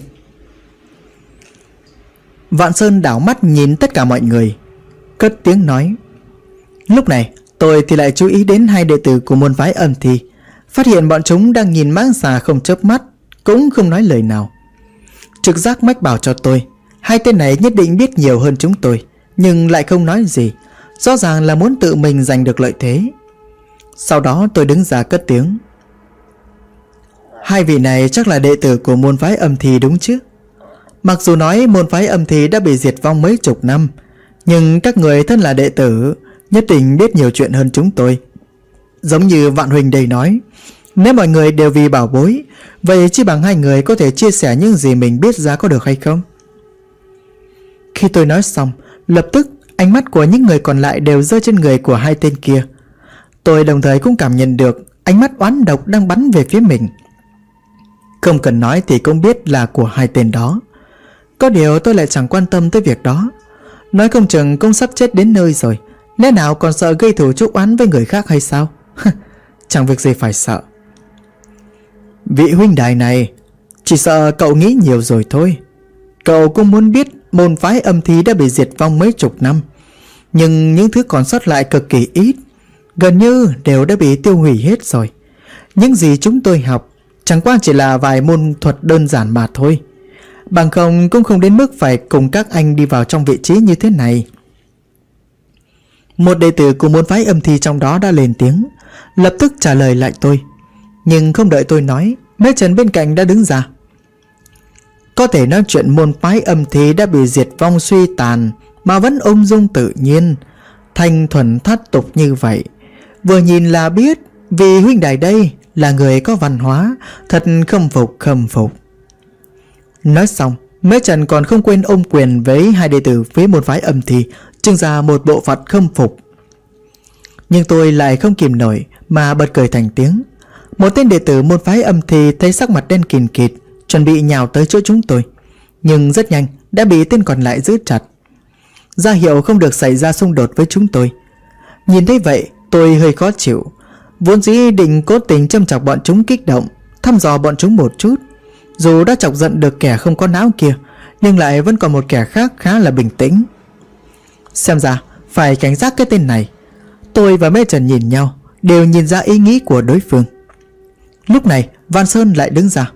Vạn Sơn đảo mắt nhìn tất cả mọi người, cất tiếng nói. Lúc này tôi thì lại chú ý đến hai đệ tử của môn phái Âm Thi, phát hiện bọn chúng đang nhìn mãng xà không chớp mắt, cũng không nói lời nào. Trực giác mách bảo cho tôi, hai tên này nhất định biết nhiều hơn chúng tôi, nhưng lại không nói gì, rõ ràng là muốn tự mình giành được lợi thế. Sau đó tôi đứng ra cất tiếng. Hai vị này chắc là đệ tử của môn phái Âm Thi đúng chứ? Mặc dù nói môn phái Âm Thi đã bị diệt vong mấy chục năm, nhưng các người thân là đệ tử nhất định biết nhiều chuyện hơn chúng tôi. Giống như Vạn Huỳnh đây nói, nếu mọi người đều vì bảo bối, vậy chỉ bằng hai người có thể chia sẻ những gì mình biết ra có được hay không? Khi tôi nói xong, lập tức ánh mắt của những người còn lại đều rơi trên người của hai tên kia. Tôi đồng thời cũng cảm nhận được ánh mắt oán độc đang bắn về phía mình. Không cần nói thì cũng biết là của hai tên đó. Có điều tôi lại chẳng quan tâm tới việc đó. Nói không chừng cũng sắp chết đến nơi rồi, lẽ nào còn sợ gây thù chuốc oán với người khác hay sao? Chẳng việc gì phải sợ. Vị huynh đài này, chỉ sợ cậu nghĩ nhiều rồi thôi. Cậu cũng muốn biết môn phái Âm Thi đã bị diệt vong mấy chục năm, nhưng những thứ còn sót lại cực kỳ ít, gần như đều đã bị tiêu hủy hết rồi. Những gì chúng tôi học chẳng qua chỉ là vài môn thuật đơn giản mà thôi. Bằng không cũng không đến mức phải cùng các anh đi vào trong vị trí như thế này. Một đệ tử của môn phái Âm Thi trong đó đã lên tiếng, lập tức trả lời lại tôi. Nhưng không đợi tôi nói, Mễ Trần bên cạnh đã đứng ra. Có thể nói chuyện môn phái Âm Thi đã bị diệt vong suy tàn mà vẫn ung dung tự nhiên, thanh thuần thoát tục như vậy, vừa nhìn là biết vì huynh đài đây là người có văn hóa, thật khâm phục. Nói xong, Mễ Trần còn không quên ôm quyền với hai đệ tử phía môn phái Âm Thi, trưng ra một bộ phận khâm phục. Nhưng tôi lại không kìm nổi mà bật cười thành tiếng. Một tên đệ tử môn phái Âm Thi thấy sắc mặt đen kìn kịt, chuẩn bị nhào tới chỗ chúng tôi, nhưng rất nhanh đã bị tên còn lại giữ chặt, ra hiệu không được xảy ra xung đột với chúng tôi. Nhìn thấy vậy tôi hơi khó chịu, vốn dĩ định cố tình châm chọc bọn chúng kích động, thăm dò bọn chúng một chút. Dù đã chọc giận được kẻ không có não kia, nhưng lại vẫn còn một kẻ khác khá là bình tĩnh. Xem ra phải cảnh giác cái tên này. Tôi và Mê Trần nhìn nhau, đều nhìn ra ý nghĩ của đối phương. Lúc này Vạn Sơn lại đứng ra.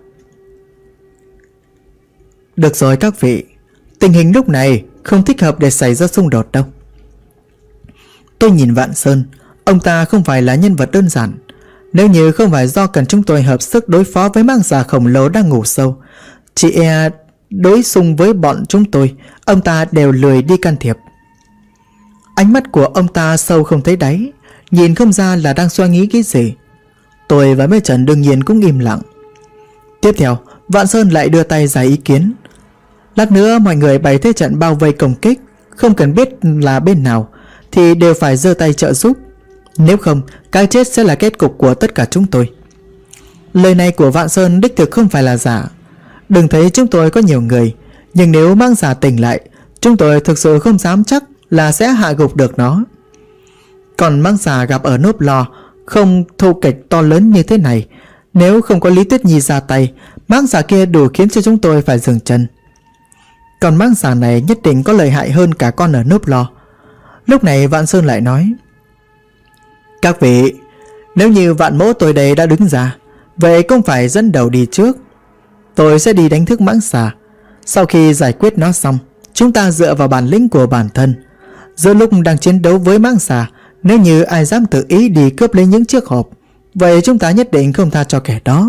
Được rồi các vị, tình hình lúc này không thích hợp để xảy ra xung đột đâu. Tôi nhìn Vạn Sơn, ông ta không phải là nhân vật đơn giản. Nếu như không phải do cần chúng tôi hợp sức đối phó với mang già khổng lồ đang ngủ sâu, chỉ e đối xung với bọn chúng tôi, ông ta đều lười đi can thiệp. Ánh mắt của ông ta sâu không thấy đáy, nhìn không ra là đang suy nghĩ cái gì. Tôi và Mê Trần đương nhiên cũng im lặng. Tiếp theo Vạn Sơn lại đưa tay ra ý kiến. Lát nữa mọi người bày thế trận bao vây công kích, không cần biết là bên nào thì đều phải giơ tay trợ giúp. Nếu không, cái chết sẽ là kết cục của tất cả chúng tôi. Lời này của Vạn Sơn đích thực không phải là giả. Đừng thấy chúng tôi có nhiều người, nhưng nếu mang giả tỉnh lại, chúng tôi thực sự không dám chắc là sẽ hạ gục được nó. Còn mang giả gặp ở nốt lò không thô kịch to lớn như thế này, nếu không có Lý Tuyết Nhi ra tay, mang giả kia đủ khiến cho chúng tôi phải dừng chân. Còn mang giả này nhất định có lợi hại hơn cả con ở nốt lò. Lúc này Vạn Sơn lại nói: các vị, nếu như Vạn mỗ tôi đây đã đứng ra, vậy cũng phải dẫn đầu đi trước. Tôi sẽ đi đánh thức mãng xà. Sau khi giải quyết nó xong, chúng ta dựa vào bản lĩnh của bản thân. Giữa lúc đang chiến đấu với mãng xà, nếu như ai dám tự ý đi cướp lấy những chiếc hộp, vậy chúng ta nhất định không tha cho kẻ đó.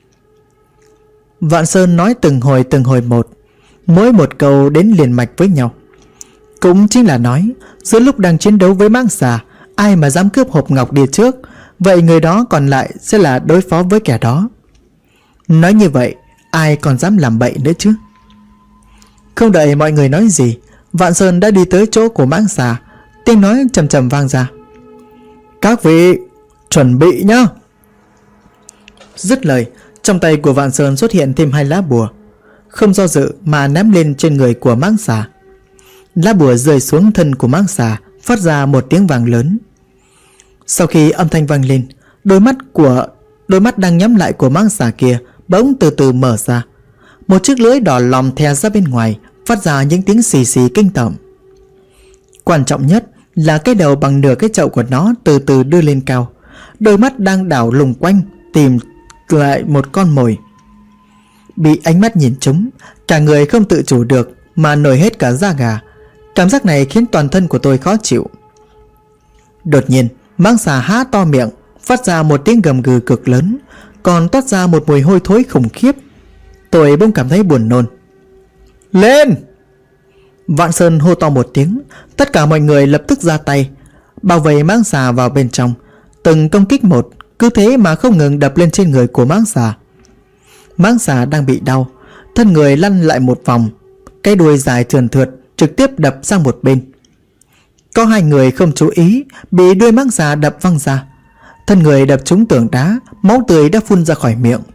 Vạn Sơn nói từng hồi một, mỗi một câu đến liền mạch với nhau. Cũng chính là nói, giữa lúc đang chiến đấu với mãng xà, ai mà dám cướp hộp ngọc đi trước, vậy người đó còn lại sẽ là đối phó với kẻ đó. Nói như vậy, ai còn dám làm bậy nữa chứ? Không đợi mọi người nói gì, Vạn Sơn đã đi tới chỗ của mãng xà. Tiếng nói trầm trầm vang ra: các vị, chuẩn bị nhá. Dứt lời, trong tay của Vạn Sơn xuất hiện thêm 2 lá bùa, không do dự mà ném lên trên người của mãng xà. Lá bùa rơi xuống thân của mãng xà, phát ra một tiếng vang lớn. Sau khi âm thanh vang lên, đôi mắt đang nhắm lại của mãng xà kia bỗng từ từ mở ra. Một chiếc lưỡi đỏ lòm thè ra bên ngoài, phát ra những tiếng xì xì kinh tởm. Quan trọng nhất là cái đầu bằng nửa cái chậu của nó từ từ đưa lên cao. Đôi mắt đang đảo lùng quanh tìm lại một con mồi. Bị ánh mắt nhìn trúng, cả người không tự chủ được mà nổi hết cả da gà. Cảm giác này khiến toàn thân của tôi khó chịu. Đột nhiên mãng xà há to miệng, phát ra một tiếng gầm gừ cực lớn, còn toát ra một mùi hôi thối khủng khiếp. Tôi bỗng cảm thấy buồn nôn. Lên! Vạn Sơn hô to một tiếng. Tất cả mọi người lập tức ra tay, bao vây mãng xà vào bên trong. Từng công kích một, cứ thế mà không ngừng đập lên trên người của mãng xà. Mãng xà đang bị đau, thân người lăn lại một vòng, cái đuôi dài thườn thượt trực tiếp đập sang một bên. Có 2 người không chú ý, bị đuôi mãng xà đập văng ra. Thân người đập trúng tường đá, máu tươi đã phun ra khỏi miệng.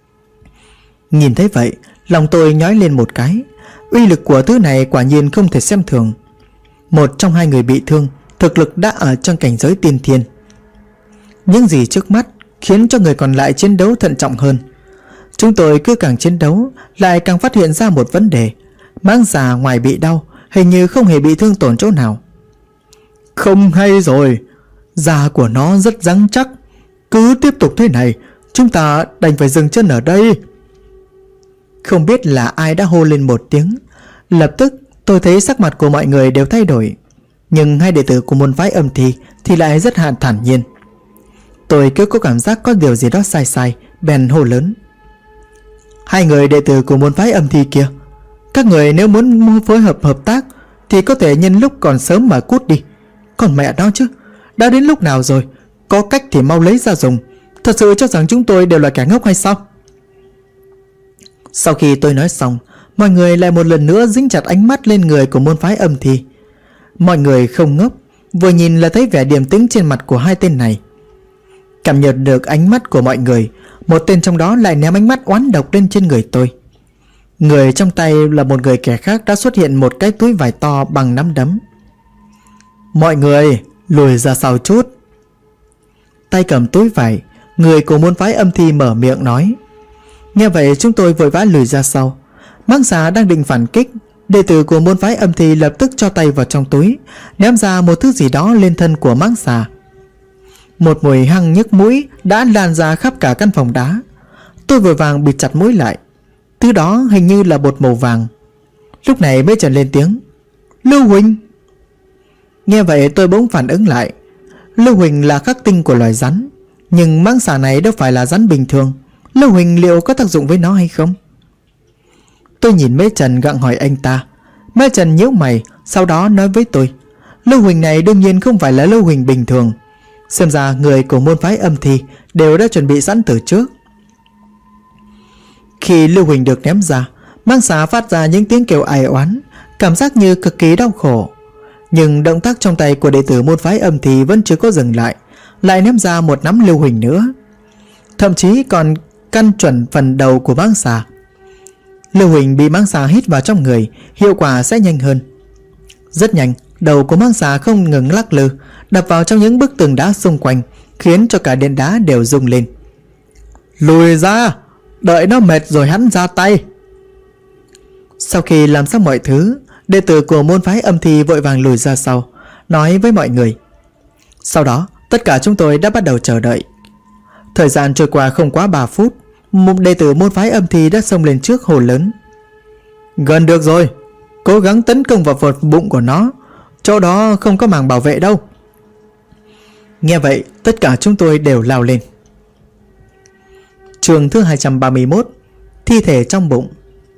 Nhìn thấy vậy, lòng tôi nhói lên một cái. Uy lực của thứ này quả nhiên không thể xem thường. Một trong 2 người bị thương, thực lực đã ở trong cảnh giới tiên thiên. Những gì trước mắt khiến cho người còn lại chiến đấu thận trọng hơn. Chúng tôi cứ càng chiến đấu, lại càng phát hiện ra một vấn đề. Mãng xà ngoài bị đau, hình như không hề bị thương tổn chỗ nào. Không hay rồi, da của nó rất rắn chắc. Cứ tiếp tục thế này, chúng ta đành phải dừng chân ở đây. Không biết là ai đã hô lên một tiếng. Lập tức tôi thấy sắc mặt của mọi người đều thay đổi. Nhưng 2 đệ tử của môn phái Âm Thi thì lại rất thản nhiên. Tôi cứ có cảm giác có điều gì đó sai sai, bèn hô lớn: 2 người đệ tử của môn phái Âm Thi kia, các người nếu muốn phối hợp tác thì có thể nhân lúc còn sớm mà cút đi. Còn mẹ nó chứ, đã đến lúc nào rồi, có cách thì mau lấy ra dùng. Thật sự cho rằng chúng tôi đều là kẻ ngốc hay sao? Sau khi tôi nói xong, mọi người lại một lần nữa dính chặt ánh mắt lên người của môn phái Âm Thi. Mọi người không ngốc, vừa nhìn là thấy vẻ điềm tĩnh trên mặt của hai tên này. Cảm nhận được ánh mắt của mọi người, một tên trong đó lại ném ánh mắt oán độc lên trên người tôi. Người trong tay là một người kẻ khác đã xuất hiện một cái túi vải to bằng nắm đấm. Mọi người lùi ra sau chút. Tay cầm túi vải, người của môn phái âm thi mở miệng nói. Nghe vậy chúng tôi vội vã lùi ra sau. Mãng xà đang định phản kích, đệ tử của môn phái âm thi lập tức cho tay vào trong túi, ném ra một thứ gì đó lên thân của mãng xà. Một mùi hăng nhức mũi đã lan ra khắp cả căn phòng đá. Tôi vội vàng bịt chặt mũi lại. Thứ đó hình như là bột màu vàng. Lúc này mới trần lên tiếng: Lưu Huỳnh. Nghe vậy tôi bỗng phản ứng lại. Lưu Huỳnh là khắc tinh của loài rắn, nhưng mãng xà này đâu phải là rắn bình thường. Lưu Huỳnh liệu có tác dụng với nó hay không? Tôi nhìn Mễ Trần gặng hỏi anh ta. Mễ Trần nhíu mày, sau đó nói với tôi: Lưu Huỳnh này đương nhiên không phải là Lưu Huỳnh bình thường. Xem ra người của môn phái âm thi đều đã chuẩn bị sẵn từ trước. Khi Lưu Huỳnh được ném ra, mãng xà phát ra những tiếng kêu ai oán, cảm giác như cực kỳ đau khổ. Nhưng động tác trong tay của đệ tử môn phái âm thi vẫn chưa có dừng lại, lại ném ra một nắm Lưu Huỳnh nữa, thậm chí còn căn chuẩn phần đầu của mãng xà. Lưu Huỳnh bị mãng xà hít vào trong người, hiệu quả sẽ nhanh hơn. Rất nhanh, đầu của mãng xà không ngừng lắc lư, đập vào trong những bức tường đá xung quanh, khiến cho cả điện đá đều rung lên. Lùi ra, đợi nó mệt rồi hắn ra tay. Sau khi làm xong mọi thứ, đệ tử của môn phái âm thi vội vàng lùi ra sau, nói với mọi người. Sau đó tất cả chúng tôi đã bắt đầu chờ đợi. Thời gian trôi qua không quá 3 phút, một đệ tử môn phái âm thi đã xông lên trước hô lớn: Gần được rồi, cố gắng tấn công vào phần bụng của nó, chỗ đó không có màng bảo vệ đâu. Nghe vậy tất cả chúng tôi đều lao lên. Chương thứ 231: Thi thể trong bụng.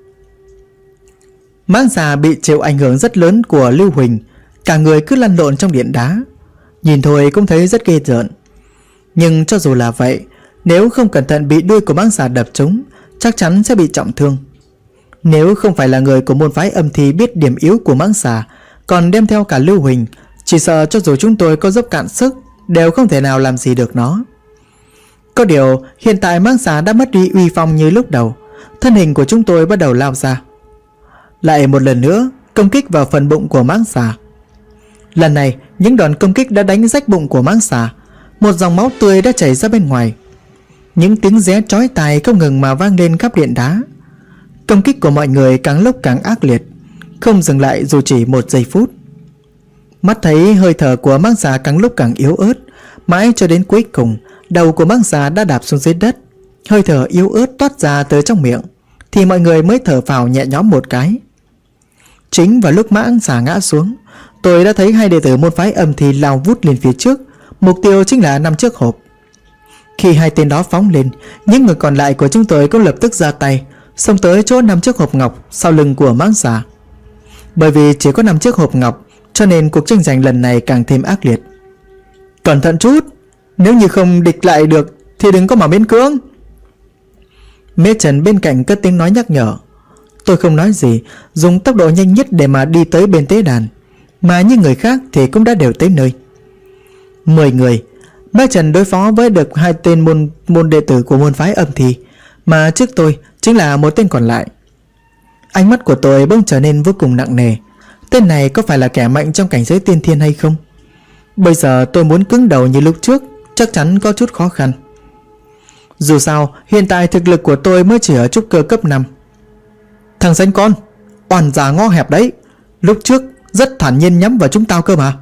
Mãng xà bị chịu ảnh hưởng rất lớn của Lưu Huỳnh, cả người cứ lăn lộn trong điện đá, nhìn thôi cũng thấy rất ghê rợn. Nhưng cho dù là vậy, nếu không cẩn thận bị đuôi của mãng xà đập trúng, chắc chắn sẽ bị trọng thương. Nếu không phải là người của môn phái âm thi biết điểm yếu của mãng xà, còn đem theo cả Lưu Huỳnh, chỉ sợ cho dù chúng tôi có dốc cạn sức đều không thể nào làm gì được nó. Có điều hiện tại mãng xà đã mất đi uy phong như lúc đầu, thân hình của chúng tôi bắt đầu lao ra, lại một lần nữa công kích vào phần bụng của mãng xà. Lần này những đòn công kích đã đánh rách bụng của mãng xà, một dòng máu tươi đã chảy ra bên ngoài. Những tiếng ré chói tai không ngừng mà vang lên khắp điện đá. Công kích của mọi người càng lúc càng ác liệt, không dừng lại dù chỉ 1 giây phút. Mắt thấy hơi thở của mãng xà càng lúc càng yếu ớt, mãi cho đến cuối cùng đầu của mãng xà đã đạp xuống dưới đất, hơi thở yếu ớt toát ra từ trong miệng, thì mọi người mới thở phào nhẹ nhõm một cái. Chính vào lúc mãng xà ngã xuống, tôi đã thấy hai đệ tử môn phái âm thi lao vút lên phía trước, mục tiêu chính là 5 chiếc hộp. Khi hai tên đó phóng lên, những người còn lại của chúng tôi cũng lập tức ra tay, xông tới chỗ 5 chiếc hộp ngọc sau lưng của mãng xà. Bởi vì chỉ có 5 chiếc hộp ngọc, cho nên cuộc tranh giành lần này càng thêm ác liệt. Cẩn thận chút, nếu như không địch lại được thì đừng có mà miễn cưỡng. Mễ Trần bên cạnh cất tiếng nói nhắc nhở. Tôi không nói gì, dùng tốc độ nhanh nhất để mà đi tới bên tế đàn, mà những người khác thì cũng đã đều tới nơi. 10 người, Mễ Trần đối phó với được 2 tên môn đệ tử của môn phái âm thi, mà trước tôi chính là một tên còn lại. Ánh mắt của tôi bỗng trở nên vô cùng nặng nề. Tên này có phải là kẻ mạnh trong cảnh giới tiên thiên hay không? Bây giờ tôi muốn cứng đầu như lúc trước chắc chắn có chút khó khăn. Dù sao hiện tại thực lực của tôi mới chỉ ở trúc cơ cấp 5. Thằng danh con, oan già ngõ hẹp đấy, lúc trước rất thản nhiên nhắm vào chúng tao cơ mà.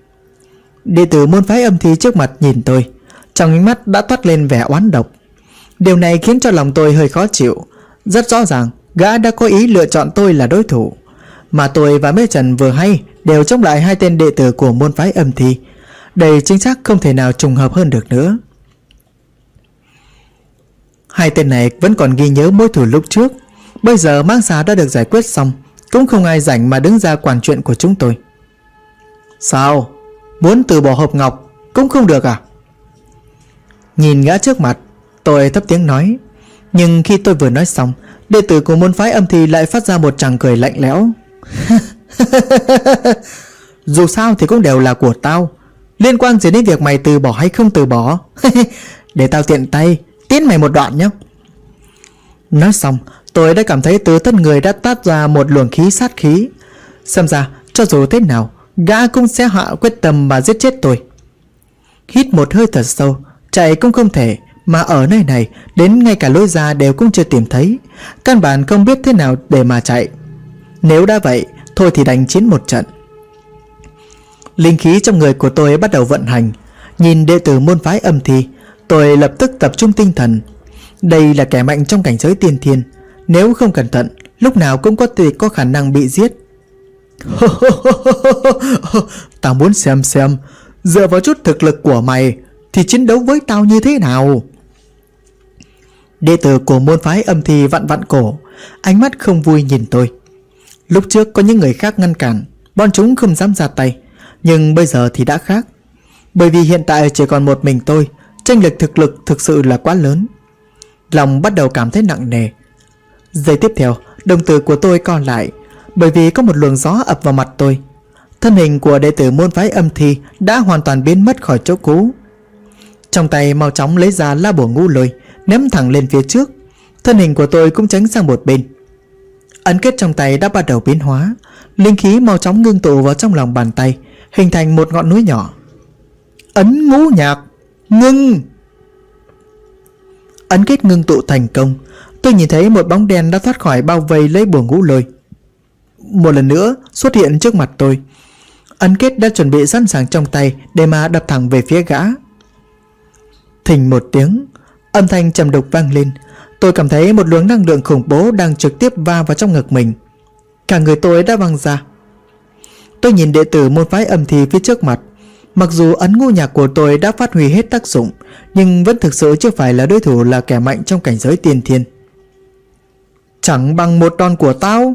Đệ tử môn phái âm thi trước mặt nhìn tôi, trong ánh mắt đã toát lên vẻ oán độc. Điều này khiến cho lòng tôi hơi khó chịu. Rất rõ ràng gã đã có ý lựa chọn tôi là đối thủ, mà tôi và Mễ Trần vừa hay đều chống lại 2 tên đệ tử của môn phái âm thi. Đây chính xác không thể nào trùng hợp hơn được nữa. 2 tên này vẫn còn ghi nhớ mối thù lúc trước. Bây giờ mãng xà đã được giải quyết xong, cũng không ai rảnh mà đứng ra quản chuyện của chúng tôi. Sao? Muốn từ bỏ hộp ngọc cũng không được à? Nhìn gã trước mặt, tôi thấp tiếng nói. Nhưng khi tôi vừa nói xong, đệ tử của môn phái âm thi lại phát ra một tràng cười lạnh lẽo. Dù sao thì cũng đều là của tao, liên quan gì đến việc mày từ bỏ hay không từ bỏ. Để tao tiện tay tiến mày một đoạn nhé. Nói xong, tôi đã cảm thấy từ thân người đã toát ra một luồng khí sát khí. Xem ra cho dù thế nào, gã cũng sẽ hạ quyết tâm mà giết chết tôi. Hít một hơi thật sâu, chạy cũng không thể, mà ở nơi này đến ngay cả lối ra đều cũng chưa tìm thấy, căn bản không biết thế nào để mà chạy. Nếu đã vậy, thôi thì đánh chiến một trận. Linh khí trong người của tôi bắt đầu vận hành. Nhìn đệ tử môn phái Âm Thi, tôi lập tức tập trung tinh thần. Đây là kẻ mạnh trong cảnh giới tiên thiên, nếu không cẩn thận, lúc nào cũng có khả năng bị giết. Tao muốn xem dựa vào chút thực lực của mày thì chiến đấu với tao như thế nào. Đệ tử của môn phái Âm Thi vặn vặn cổ, ánh mắt không vui nhìn tôi. Lúc trước có những người khác ngăn cản, bọn chúng không dám ra tay, nhưng bây giờ thì đã khác. Bởi vì hiện tại chỉ còn một mình tôi, chênh lệch thực lực thực sự là quá lớn. Lòng bắt đầu cảm thấy nặng nề. Giây tiếp theo, đồng tử của tôi co lại, bởi vì có một luồng gió ập vào mặt tôi. Thân hình của đệ tử môn phái Âm Thi đã hoàn toàn biến mất khỏi chỗ cũ. Trong tay mau chóng lấy ra la bùa ngũ lôi, ném thẳng lên phía trước. Thân hình của tôi cũng tránh sang một bên. Ấn kết trong tay đã bắt đầu biến hóa, linh khí mau chóng ngưng tụ vào trong lòng bàn tay, hình thành một ngọn núi nhỏ. Ấn ngũ nhạc ngưng. Ấn kết ngưng tụ thành công. Tôi nhìn thấy một bóng đen đã thoát khỏi bao vây lấy bùa ngũ lôi, một lần nữa xuất hiện trước mặt tôi. Ấn kết đã chuẩn bị sẵn sàng trong tay để mà đập thẳng về phía gã. Thình một tiếng, âm thanh trầm đục vang lên. Tôi cảm thấy một luồng năng lượng khủng bố đang trực tiếp va vào trong ngực mình. Cả người tôi đã văng ra. Tôi nhìn đệ tử môn phái Âm Thi phía trước mặt. Mặc dù ấn ngũ nhạc của tôi đã phát huy hết tác dụng, nhưng vẫn thực sự chưa phải là đối thủ là kẻ mạnh trong cảnh giới tiên thiên. Chẳng bằng một đòn của tao.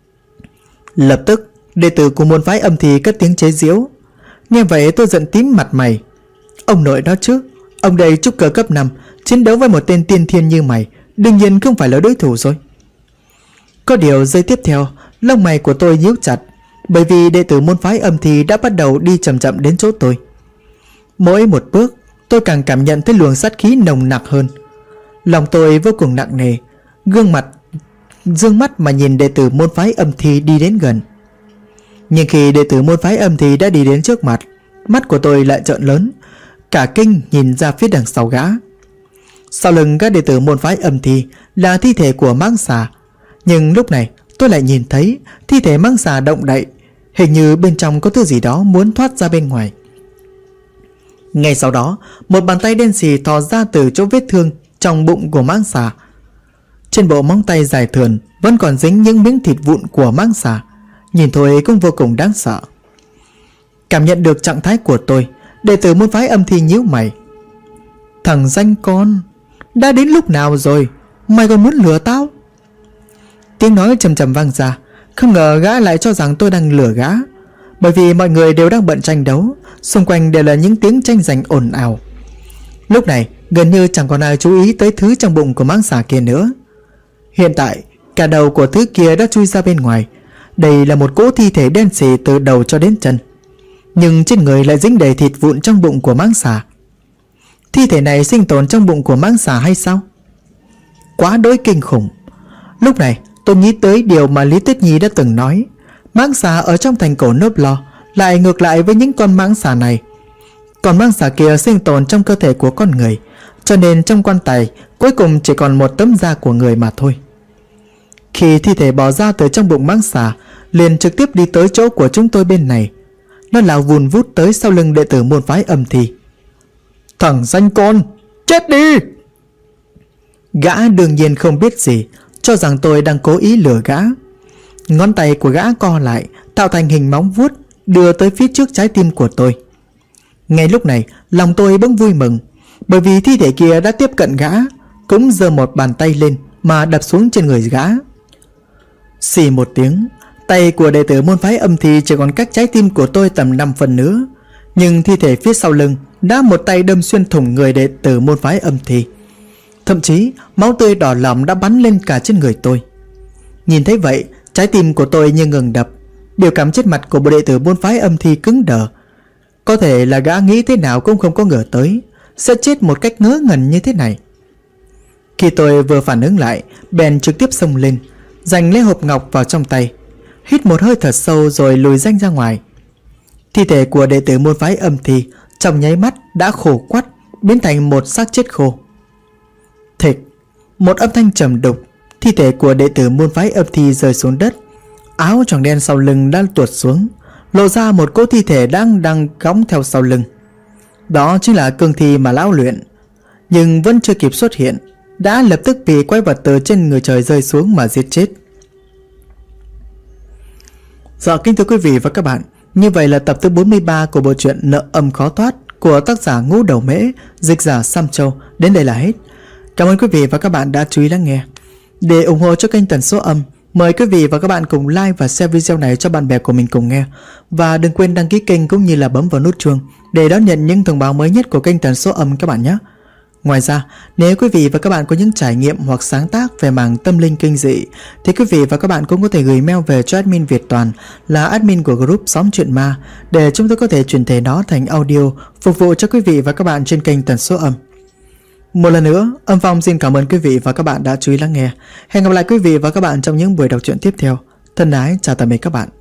Lập tức, đệ tử của môn phái Âm Thi cất tiếng chế giễu. Nghe vậy tôi giận tím mặt mày. Ông nội đó chứ, ông đây trúc cơ cấp 5, chiến đấu với một tên tiên thiên như mày, đương nhiên không phải là đối thủ rồi. Có điều giây tiếp theo, lông mày của tôi nhíu chặt, bởi vì đệ tử môn phái Âm Thi đã bắt đầu đi chậm chậm đến chỗ tôi. Mỗi một bước, tôi càng cảm nhận thấy luồng sát khí nồng nặc hơn. Lòng tôi vô cùng nặng nề, dương mắt mà nhìn đệ tử môn phái Âm Thi đi đến gần. Nhưng khi đệ tử môn phái Âm Thi đã đi đến trước mặt, mắt của tôi lại trợn lớn, cả kinh nhìn ra phía đằng sau gã. Sau lưng các đệ tử môn phái Âm Thi là thi thể của mãng xà. Nhưng lúc này tôi lại nhìn thấy thi thể mãng xà động đậy, hình như bên trong có thứ gì đó muốn thoát ra bên ngoài. Ngay sau đó, một bàn tay đen xì thò ra từ chỗ vết thương trong bụng của mãng xà. Trên bộ móng tay dài thườn vẫn còn dính những miếng thịt vụn của mãng xà, nhìn thôi cũng vô cùng đáng sợ. Cảm nhận được trạng thái của tôi, đệ tử môn phái Âm Thi nhíu mày. Thằng danh con, đã đến lúc nào rồi, mày còn muốn lừa tao? Tiếng nói trầm trầm vang ra. Không ngờ gã lại cho rằng tôi đang lừa gã, bởi vì mọi người đều đang bận tranh đấu, xung quanh đều là những tiếng tranh giành ồn ào. Lúc này gần như chẳng còn ai chú ý tới thứ trong bụng của mãng xà kia nữa. Hiện tại cả đầu của thứ kia đã chui ra bên ngoài. Đây là một cỗ thi thể đen xì từ đầu cho đến chân, nhưng trên người lại dính đầy thịt vụn trong bụng của mãng xà. Thi thể này sinh tồn trong bụng của mãng xà hay sao? Quá đỗi kinh khủng. Lúc này tôi nghĩ tới điều mà Lý Tuyết Nhi đã từng nói. Mãng xà ở trong thành cổ Nốp Lo lại ngược lại với những con mãng xà này. Còn mãng xà kia sinh tồn trong cơ thể của con người, cho nên trong quan tài cuối cùng chỉ còn một tấm da của người mà thôi. Khi thi thể bò ra từ trong bụng mãng xà, liền trực tiếp đi tới chỗ của chúng tôi bên này. Nó lao vùn vút tới sau lưng đệ tử môn phái Âm Thi. Thằng danh con, chết đi! Gã đương nhiên không biết gì, cho rằng tôi đang cố ý lừa gã. Ngón tay của gã co lại, tạo thành hình móng vuốt, đưa tới phía trước trái tim của tôi. Ngay lúc này, lòng tôi bỗng vui mừng, bởi vì thi thể kia đã tiếp cận gã, cũng giơ một bàn tay lên mà đập xuống trên người gã. Xì một tiếng, tay của đệ tử môn phái Âm Thi chỉ còn cách trái tim của tôi tầm 5 phần nữa, nhưng thi thể phía sau lưng đã một tay đâm xuyên thủng người đệ tử môn phái Âm Thi. Thậm chí máu tươi đỏ lòm đã bắn lên cả trên người tôi. Nhìn thấy vậy, trái tim của tôi như ngừng đập. Biểu cảm trên mặt của một đệ tử môn phái Âm Thi cứng đờ. Có thể là gã nghĩ thế nào cũng không có ngờ tới sẽ chết một cách ngớ ngẩn như thế này. Khi tôi vừa phản ứng lại, bèn trực tiếp xông lên, giành lấy hộp ngọc vào trong tay, hít một hơi thật sâu rồi lùi danh ra ngoài. Thi thể của đệ tử môn phái Âm Thi trong nháy mắt đã khô quắt, biến thành một xác chết khô. Thịch, một âm thanh trầm đục, thi thể của đệ tử môn phái Âm Thi rơi xuống đất. Áo choàng đen sau lưng đã tuột xuống, lộ ra một cỗ thi thể đang cõng theo sau lưng. Đó chính là cương thi mà lão luyện, nhưng vẫn chưa kịp xuất hiện đã lập tức bị quái vật từ trên người trời rơi xuống mà giết chết. Dạ kính thưa quý vị và các bạn, như vậy là tập thứ 43 của bộ truyện Nợ Âm Khó Thoát của tác giả Ngũ Đầu Mễ, dịch giả Sam Châu đến đây là hết. Cảm ơn quý vị và các bạn đã chú ý lắng nghe. Để ủng hộ cho kênh Tần Số Âm, mời quý vị và các bạn cùng like và share video này cho bạn bè của mình cùng nghe. Và đừng quên đăng ký kênh cũng như là bấm vào nút chuông để đón nhận những thông báo mới nhất của kênh Tần Số Âm các bạn nhé. Ngoài ra, nếu quý vị và các bạn có những trải nghiệm hoặc sáng tác về mảng tâm linh kinh dị thì quý vị và các bạn cũng có thể gửi mail về cho admin Việt Toàn là admin của group Xóm Chuyện Ma để chúng tôi có thể chuyển thể nó thành audio phục vụ cho quý vị và các bạn trên kênh Tần Số Âm. Một lần nữa, Âm Phong xin cảm ơn quý vị và các bạn đã chú ý lắng nghe. Hẹn gặp lại quý vị và các bạn trong những buổi đọc truyện tiếp theo. Thân ái chào tạm biệt các bạn.